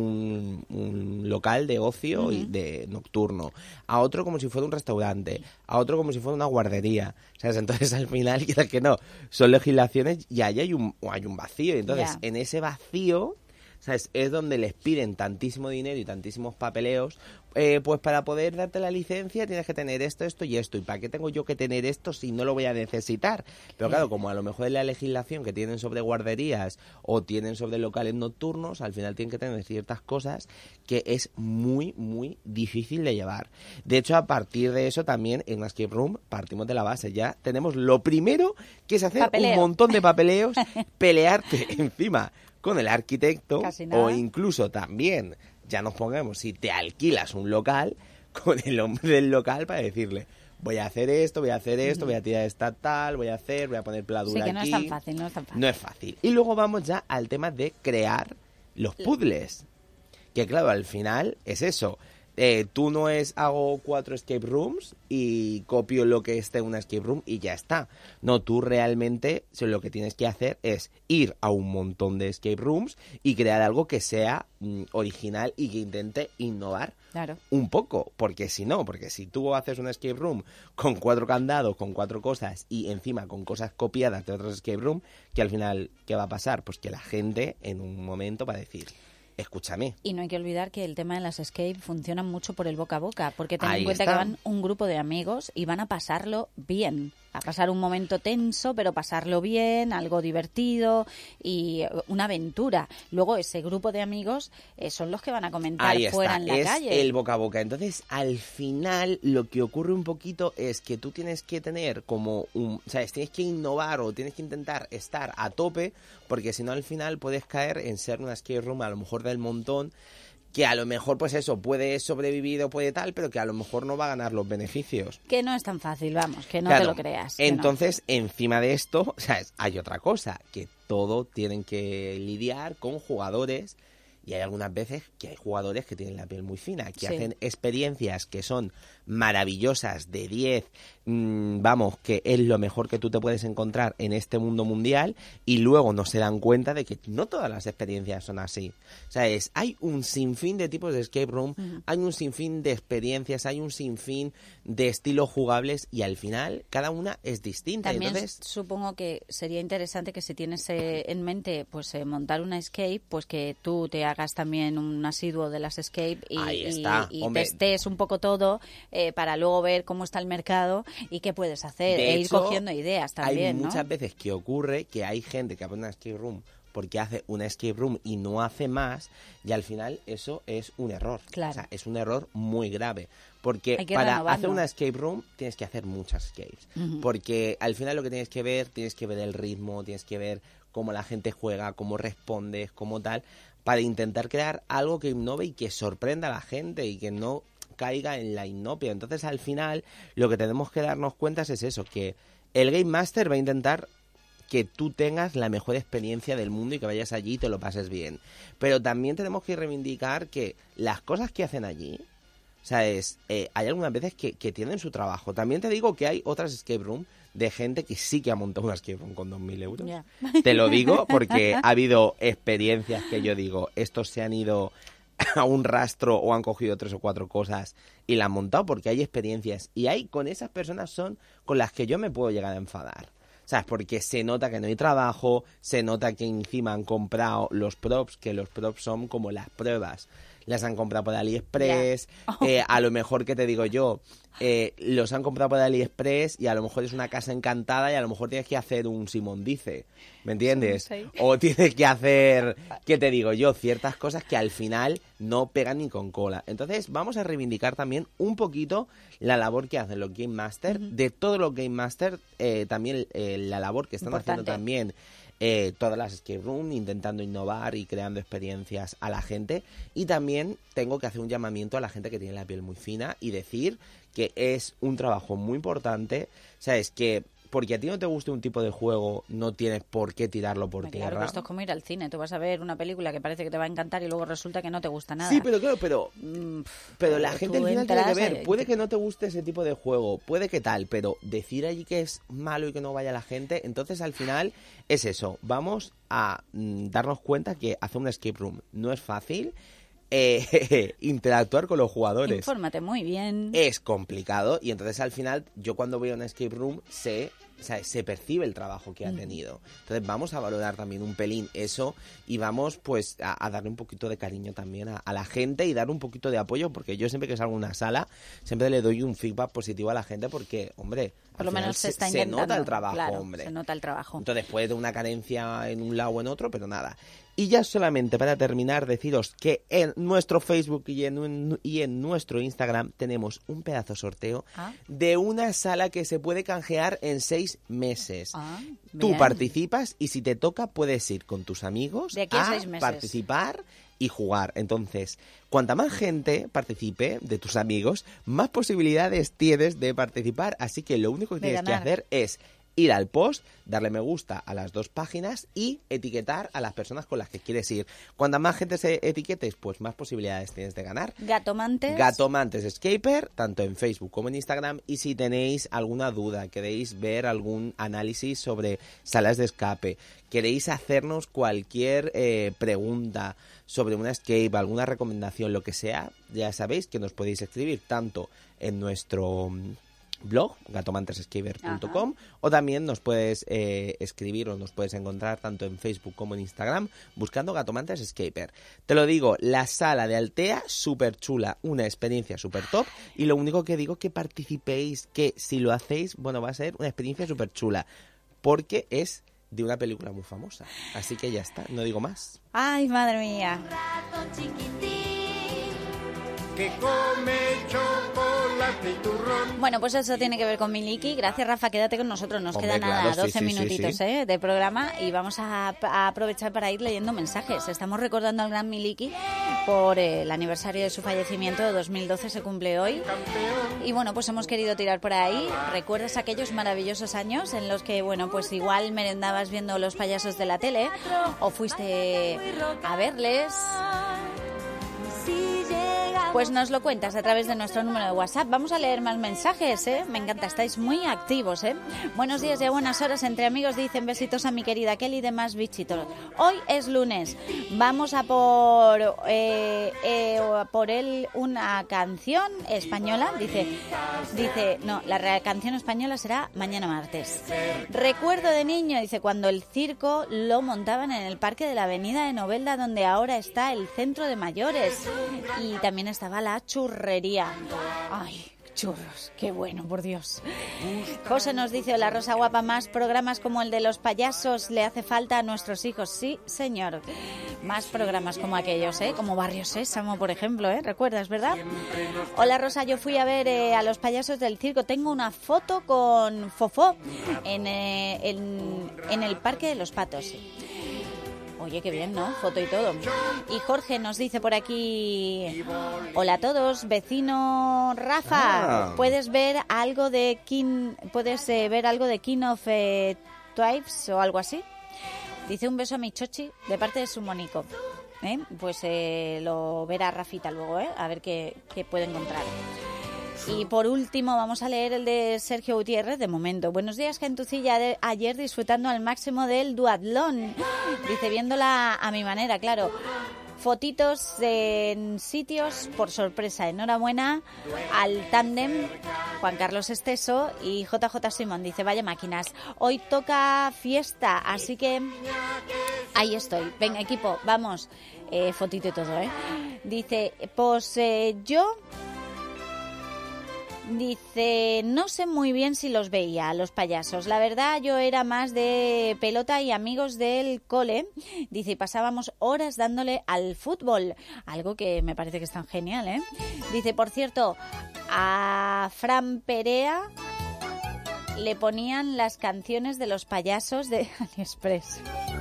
un local de ocio y de nocturno. A otro como si fuera un restaurante. A otro como si fuera una guardería. ¿Sabes? Entonces, al final, quizás que no, son legislaciones y ahí hay un vacío. Y entonces, en ese vacío, ¿sabes? Es donde les piden tantísimo dinero y tantísimos papeleos, pues para poder darte la licencia tienes que tener esto, esto y esto. ¿Y para qué tengo yo que tener esto si no lo voy a necesitar? Pero claro, como a lo mejor es la legislación que tienen sobre guarderías o tienen sobre locales nocturnos, al final tienen que tener ciertas cosas que es muy, muy difícil de llevar. De hecho, a partir de eso también en una escape room partimos de la base. Ya tenemos lo primero que es hacer un montón de papeleos, pelearte encima con el arquitecto o incluso también, ya nos pongamos, si te alquilas un local, con el hombre del local para decirle, voy a hacer esto, voy a hacer esto, voy a tirar esta tal, voy a poner pladura aquí. Sí, que no es tan fácil, no es tan fácil. No es fácil. Y luego vamos ya al tema de crear los puzzles. Que claro, al final es eso. Tú no hago 4 escape rooms y copio lo que esté en una escape room y ya está. No, tú realmente lo que tienes que hacer es ir a un montón de escape rooms y crear algo que sea original y que intente innovar un poco. Porque si tú haces una escape room con 4 candados, con 4 cosas y encima con cosas copiadas de otros escape room, que al final, ¿qué va a pasar? Pues que la gente en un momento va a decir, escúchame. Y no hay que olvidar que el tema de las escape funciona mucho por el boca a boca, porque ten Ahí en cuenta está. que van un grupo de amigos y van a pasarlo bien, a pasar un momento tenso, pero pasarlo bien, algo divertido y una aventura. Luego ese grupo de amigos son los que van a comentar Ahí fuera está, en la es calle. el boca a boca. Entonces, al final, lo que ocurre un poquito es que tú tienes que tener como ¿sabes? Tienes que innovar o tienes que intentar estar a tope, porque si no, al final puedes caer en ser una escape room a lo mejor del montón, que a lo mejor, pues eso, puede sobrevivir o puede tal, pero que a lo mejor no va a ganar los beneficios. Que no es tan fácil, vamos, que no Claro. te lo creas. que Entonces, encima de esto, ¿sabes? Hay otra cosa, que todo tienen que lidiar con jugadores, y hay algunas veces que hay jugadores que tienen la piel muy fina, que Sí. hacen experiencias que son maravillosas, de 10, vamos, que es lo mejor que tú te puedes encontrar en este mundo mundial, y luego no se dan cuenta de que no todas las experiencias son así. O sea, hay un sinfín de tipos de escape room, hay un sinfín de experiencias, hay un sinfín de estilos jugables, y al final cada una es distinta. También Entonces, supongo que sería interesante que si tienes en mente pues montar una escape, pues que tú te hagas hagas también un asiduo de las escape Ahí está, y hombre. testes un poco todo para luego ver cómo está el mercado y qué puedes hacer De ir hecho, cogiendo ideas también, hay ¿no? muchas veces que ocurre que hay gente que abre una escape room porque hace una escape room y no hace más, y al final eso es un error. Claro. O sea, es un error muy grave. Porque Hay que para renovarlo. hacer una escape room tienes que hacer muchas escapes. Ujú. Porque al final lo que tienes que ver el ritmo, tienes que ver cómo la gente juega, cómo responde, cómo tal, para intentar crear algo que innove y que sorprenda a la gente y que no caiga en la inopia. Entonces, al final, lo que tenemos que darnos cuenta es eso, que el Game Master va a intentar que tú tengas la mejor experiencia del mundo y que vayas allí y te lo pases bien. Pero también tenemos que reivindicar que las cosas que hacen allí, ¿sabes? Hay algunas veces que tienen su trabajo. También te digo que hay otras escape room de gente que sí que ha montado una escape room con 2.000 euros. Ya. Te lo digo porque ha habido experiencias que yo digo, estos se han ido a un rastro o han cogido 3 o 4 cosas y la han montado, porque hay experiencias. Y hay con esas personas son con las que yo me puedo llegar a enfadar. ¿Sabes? Porque se nota que no hay trabajo, se nota que encima han comprado los props, que los props son como las pruebas. Las han comprado por AliExpress, a lo mejor, ¿qué te digo yo? Los han comprado por AliExpress y a lo mejor es una casa encantada y a lo mejor tienes que hacer un Simón Dice, ¿me entiendes? Sí. O tienes que hacer, ¿qué te digo yo? Ciertas cosas que al final no pegan ni con cola. Entonces vamos a reivindicar también un poquito la labor que hacen los Game Master, de todos los Game Master, también la labor que están haciendo Importante. también todas las escape room, intentando innovar y creando experiencias a la gente. Y también tengo que hacer un llamamiento a la gente que tiene la piel muy fina y decir que es un trabajo muy importante, ¿sabes? Que porque a ti no te guste un tipo de juego, no tienes por qué tirarlo por tierra. Claro, que esto es como ir al cine. Tú vas a ver una película que parece que te va a encantar y luego resulta que no te gusta nada. Sí, pero claro, pero la gente al final tiene que ver. entras, Puede que no te guste ese tipo de juego, puede que tal, pero decir allí que es malo y que no vaya la gente, entonces al final es eso. Vamos a darnos cuenta que hacer una escape room no es fácil. Interactuar con los jugadores Infórmate muy bien. es complicado, y entonces al final yo cuando voy a una escape room se percibe el trabajo que ha tenido. Entonces vamos a valorar también un pelín eso y vamos pues a darle un poquito de cariño también a la gente y dar un poquito de apoyo, porque yo siempre que salgo a una sala siempre le doy un feedback positivo a la gente, porque hombre, Por lo al final menos se está se intentando. nota el trabajo, Claro, hombre. se nota el trabajo. Entonces puede tener una carencia en un lado o en otro, pero nada. Y ya solamente para terminar, deciros que en nuestro Facebook y en nuestro Instagram tenemos un pedazo sorteo de una sala que se puede canjear en 6 meses. Tú bien. participas y si te toca puedes ir con tus amigos De aquí a 6 meses. participar y jugar. Entonces, cuanta más gente participe de tus amigos, más posibilidades tienes de participar. Así que lo único que De tienes que ganar. hacer es ir al post, darle me gusta a las 2 páginas y etiquetar a las personas con las que quieres ir. Cuanta más gente se etiquetes, pues más posibilidades tienes de ganar. Gatomantes. Gatomantes Escaper, tanto en Facebook como en Instagram. Y si tenéis alguna duda, queréis ver algún análisis sobre salas de escape, queréis hacernos cualquier pregunta sobre una escape, alguna recomendación, lo que sea, ya sabéis que nos podéis escribir tanto en nuestro blog, gatomantesescaper.com, o también nos puedes escribir o nos puedes encontrar tanto en Facebook como en Instagram buscando Gatomantes Escaper. Te lo digo, la sala de Altea, súper chula, una experiencia súper top, y lo único que digo que participéis, que si lo hacéis, bueno, va a ser una experiencia súper chula, porque es de una película muy famosa. Así que ya está, no digo más. Ay, madre mía. Que come chocolate y turrón. Bueno, pues eso tiene que ver con Miliki. Gracias, Rafa, quédate con nosotros. Nos Hombre, queda nada, claro, sí, 12 sí, sí, minutitos sí. de programa y vamos a aprovechar para ir leyendo mensajes. Estamos recordando al gran Miliki por el aniversario de su fallecimiento, 2012 se cumple hoy. Y bueno, pues hemos querido tirar por ahí. ¿Recuerdas aquellos maravillosos años en los que, bueno, pues igual merendabas viendo los payasos de la tele o fuiste a verles? Si llega Pues nos lo cuentas a través de nuestro número de WhatsApp. Vamos a leer más mensajes, ¿eh? Me encanta, estáis muy activos, ¿eh? Buenos días y a buenas horas entre amigos, dicen besitos a mi querida Kelly de Más Bichitos. Hoy es lunes, vamos a por él una canción española, dice, no, la canción española será mañana martes. Recuerdo de niño, dice, cuando el circo lo montaban en el parque de la avenida de Novelda, donde ahora está el centro de mayores. Y también estaba la churrería. Ay, churros, qué bueno, por Dios. José nos dice, hola Rosa guapa, más programas como el de los payasos le hace falta a nuestros hijos. Sí, señor. Más programas como aquellos, como Barrio Sésamo, por ejemplo, ¿recuerdas, verdad? Hola Rosa, yo fui a ver a los payasos del circo. Tengo una foto con Fofó en el Parque de los Patos. Oye, qué bien, ¿no? Foto y todo. Y Jorge nos dice por aquí, hola a todos, vecino Rafa, ¿puedes ver algo de King of Twice o algo así? Dice, un beso a mi chochi de parte de su Mónico. Pues lo verá Rafita luego, a ver qué puede encontrar. Y por último vamos a leer el de Sergio Gutiérrez de momento. Buenos días, gentucilla, ayer disfrutando al máximo del duatlón. Dice, viéndola a mi manera, claro. Fotitos en sitios por sorpresa. Enhorabuena al tándem Juan Carlos Esteso y JJ Simón. Dice, vaya máquinas, hoy toca fiesta, así que ahí estoy. Venga, equipo, vamos. Fotito y todo, Dice, pues yo... Dice, no sé muy bien si los veía, los payasos. La verdad, yo era más de pelota y amigos del cole. Dice, y pasábamos horas dándole al fútbol. Algo que me parece que es tan genial, Dice, por cierto, a Fran Perea le ponían las canciones de los payasos de AliExpress.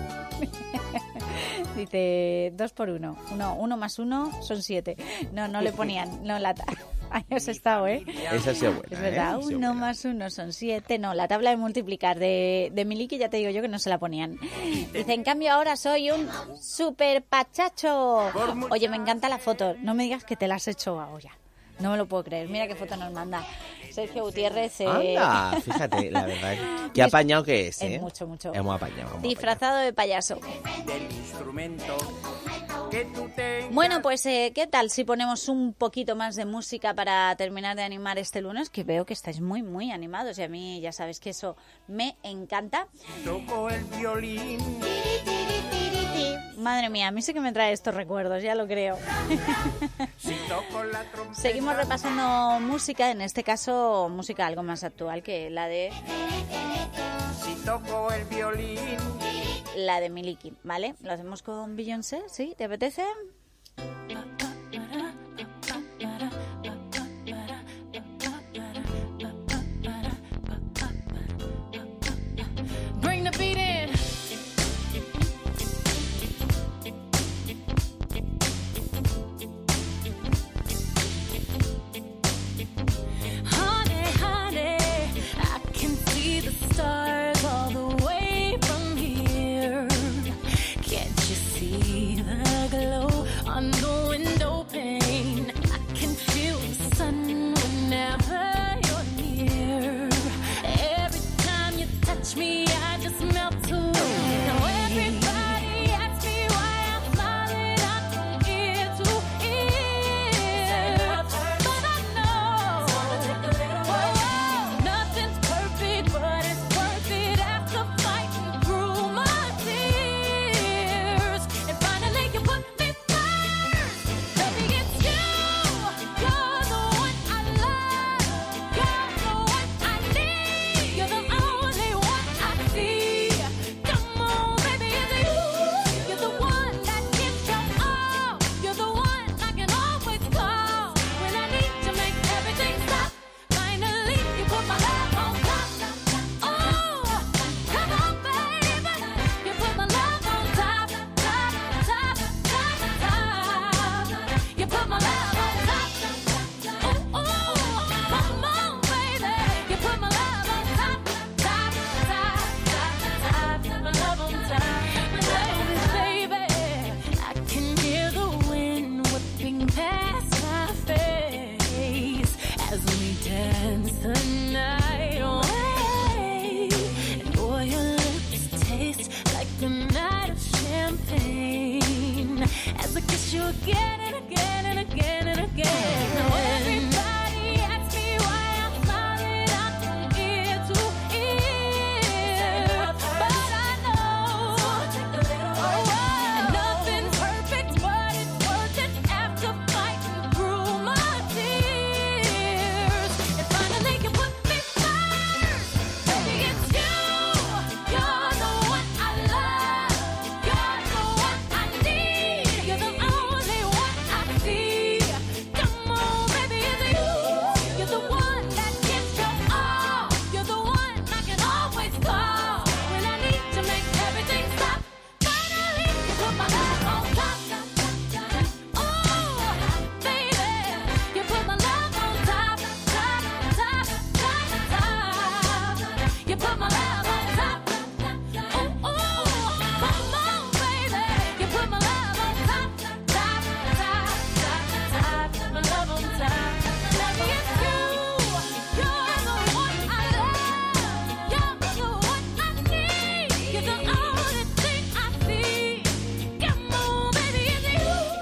Dice, 2 por 1. 1 más 1 son 7. No le ponían. No, ahí has estado, Esa ha sido buena. Es verdad, 1 más 1 son 7. No, la tabla de multiplicar de Miliki ya te digo yo que no se la ponían. Dice, en cambio ahora soy un super pachacho. Oye, me encanta la foto. No me digas que te la has hecho ahora. No me lo puedo creer. Mira qué foto nos manda Sergio Gutiérrez. Anda, fíjate, la verdad. Qué apañado que es, Es mucho. Es muy apañado. Disfrazado de payaso. Bueno, pues ¿qué tal si ponemos un poquito más de música para terminar de animar este lunes? Que veo que estáis muy, muy animados y a mí ya sabes que eso me encanta. Toco el violín. Madre mía, a mí sí que me trae estos recuerdos, ya lo creo. Seguimos repasando música, en este caso música algo más actual que la de... Si toco el violín. La de Miliki, ¿vale? Lo hacemos con Beyoncé, ¿sí? ¿Te apetece? Bring the beat in. Honey, honey, I can see the stars all the way from here. Can't you see the glow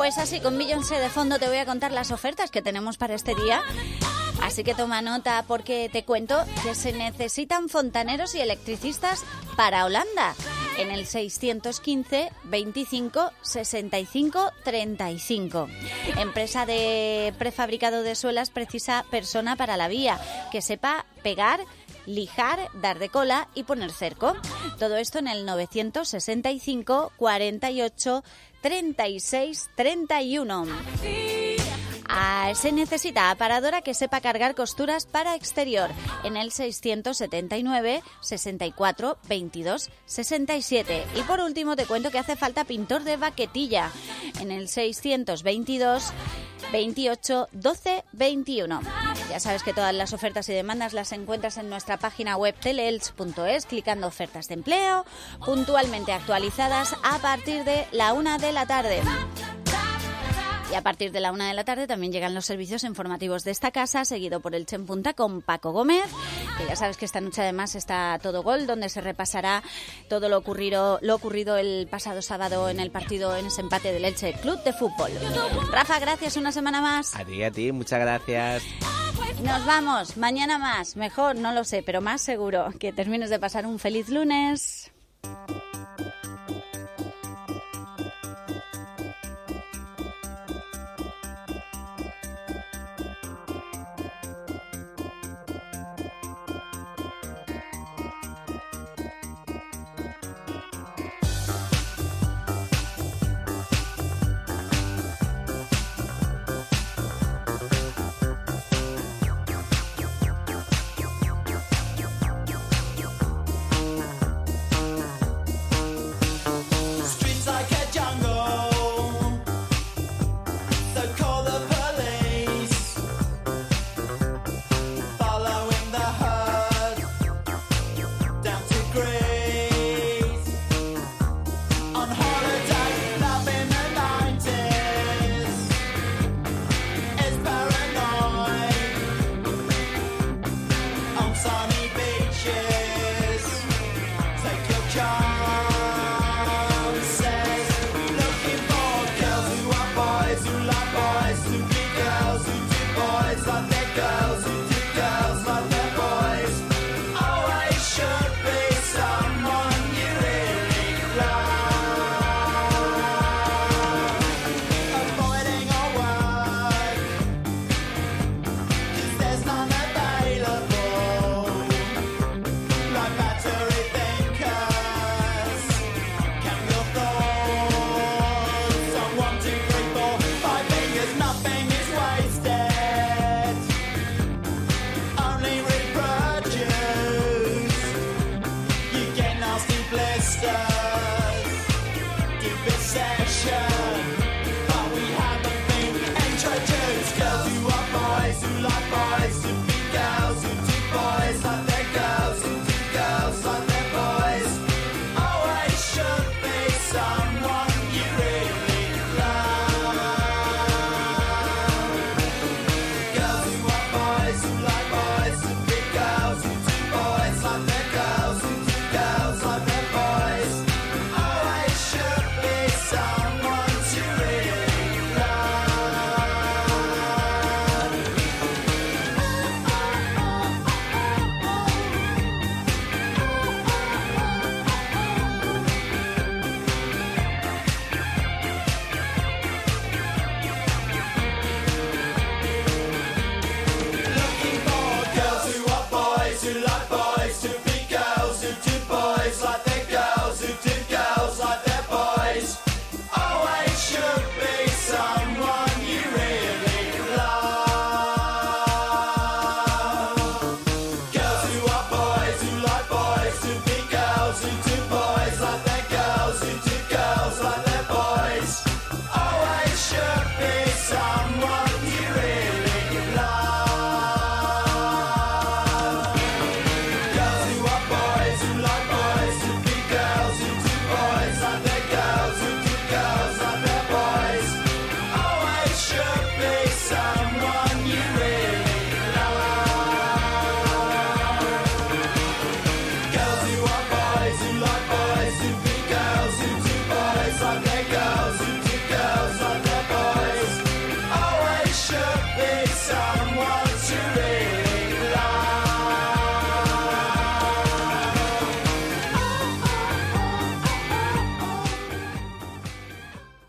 Pues así, con Beyoncé de fondo te voy a contar las ofertas que tenemos para este día. Así que toma nota porque te cuento que se necesitan fontaneros y electricistas para Holanda en el 615 25 65 35. Empresa de prefabricado de suelas precisa persona para la vía que sepa pegar, lijar, dar de cola y poner cerco. Todo esto en el 965 48 36 31. Se necesita aparadora que sepa cargar costuras para exterior en el 679 64 22 67. Y por último te cuento que hace falta pintor de baquetilla en el 622 28 12 21. Ya sabes que todas las ofertas y demandas las encuentras en nuestra página web teleelch.es clicando ofertas de empleo, puntualmente actualizadas a partir de la 1 de la tarde. Y a partir de la 1 de la tarde también llegan los servicios informativos de esta casa, seguido por Elche en Punta con Paco Gómez, que ya sabes que esta noche además está Todo Gol, donde se repasará todo lo ocurrido el pasado sábado en el partido, en ese empate del Elche Club de Fútbol. Rafa, gracias una semana más. A ti, muchas gracias. Nos vamos, mañana más, mejor, no lo sé, pero más seguro. Que termines de pasar un feliz lunes.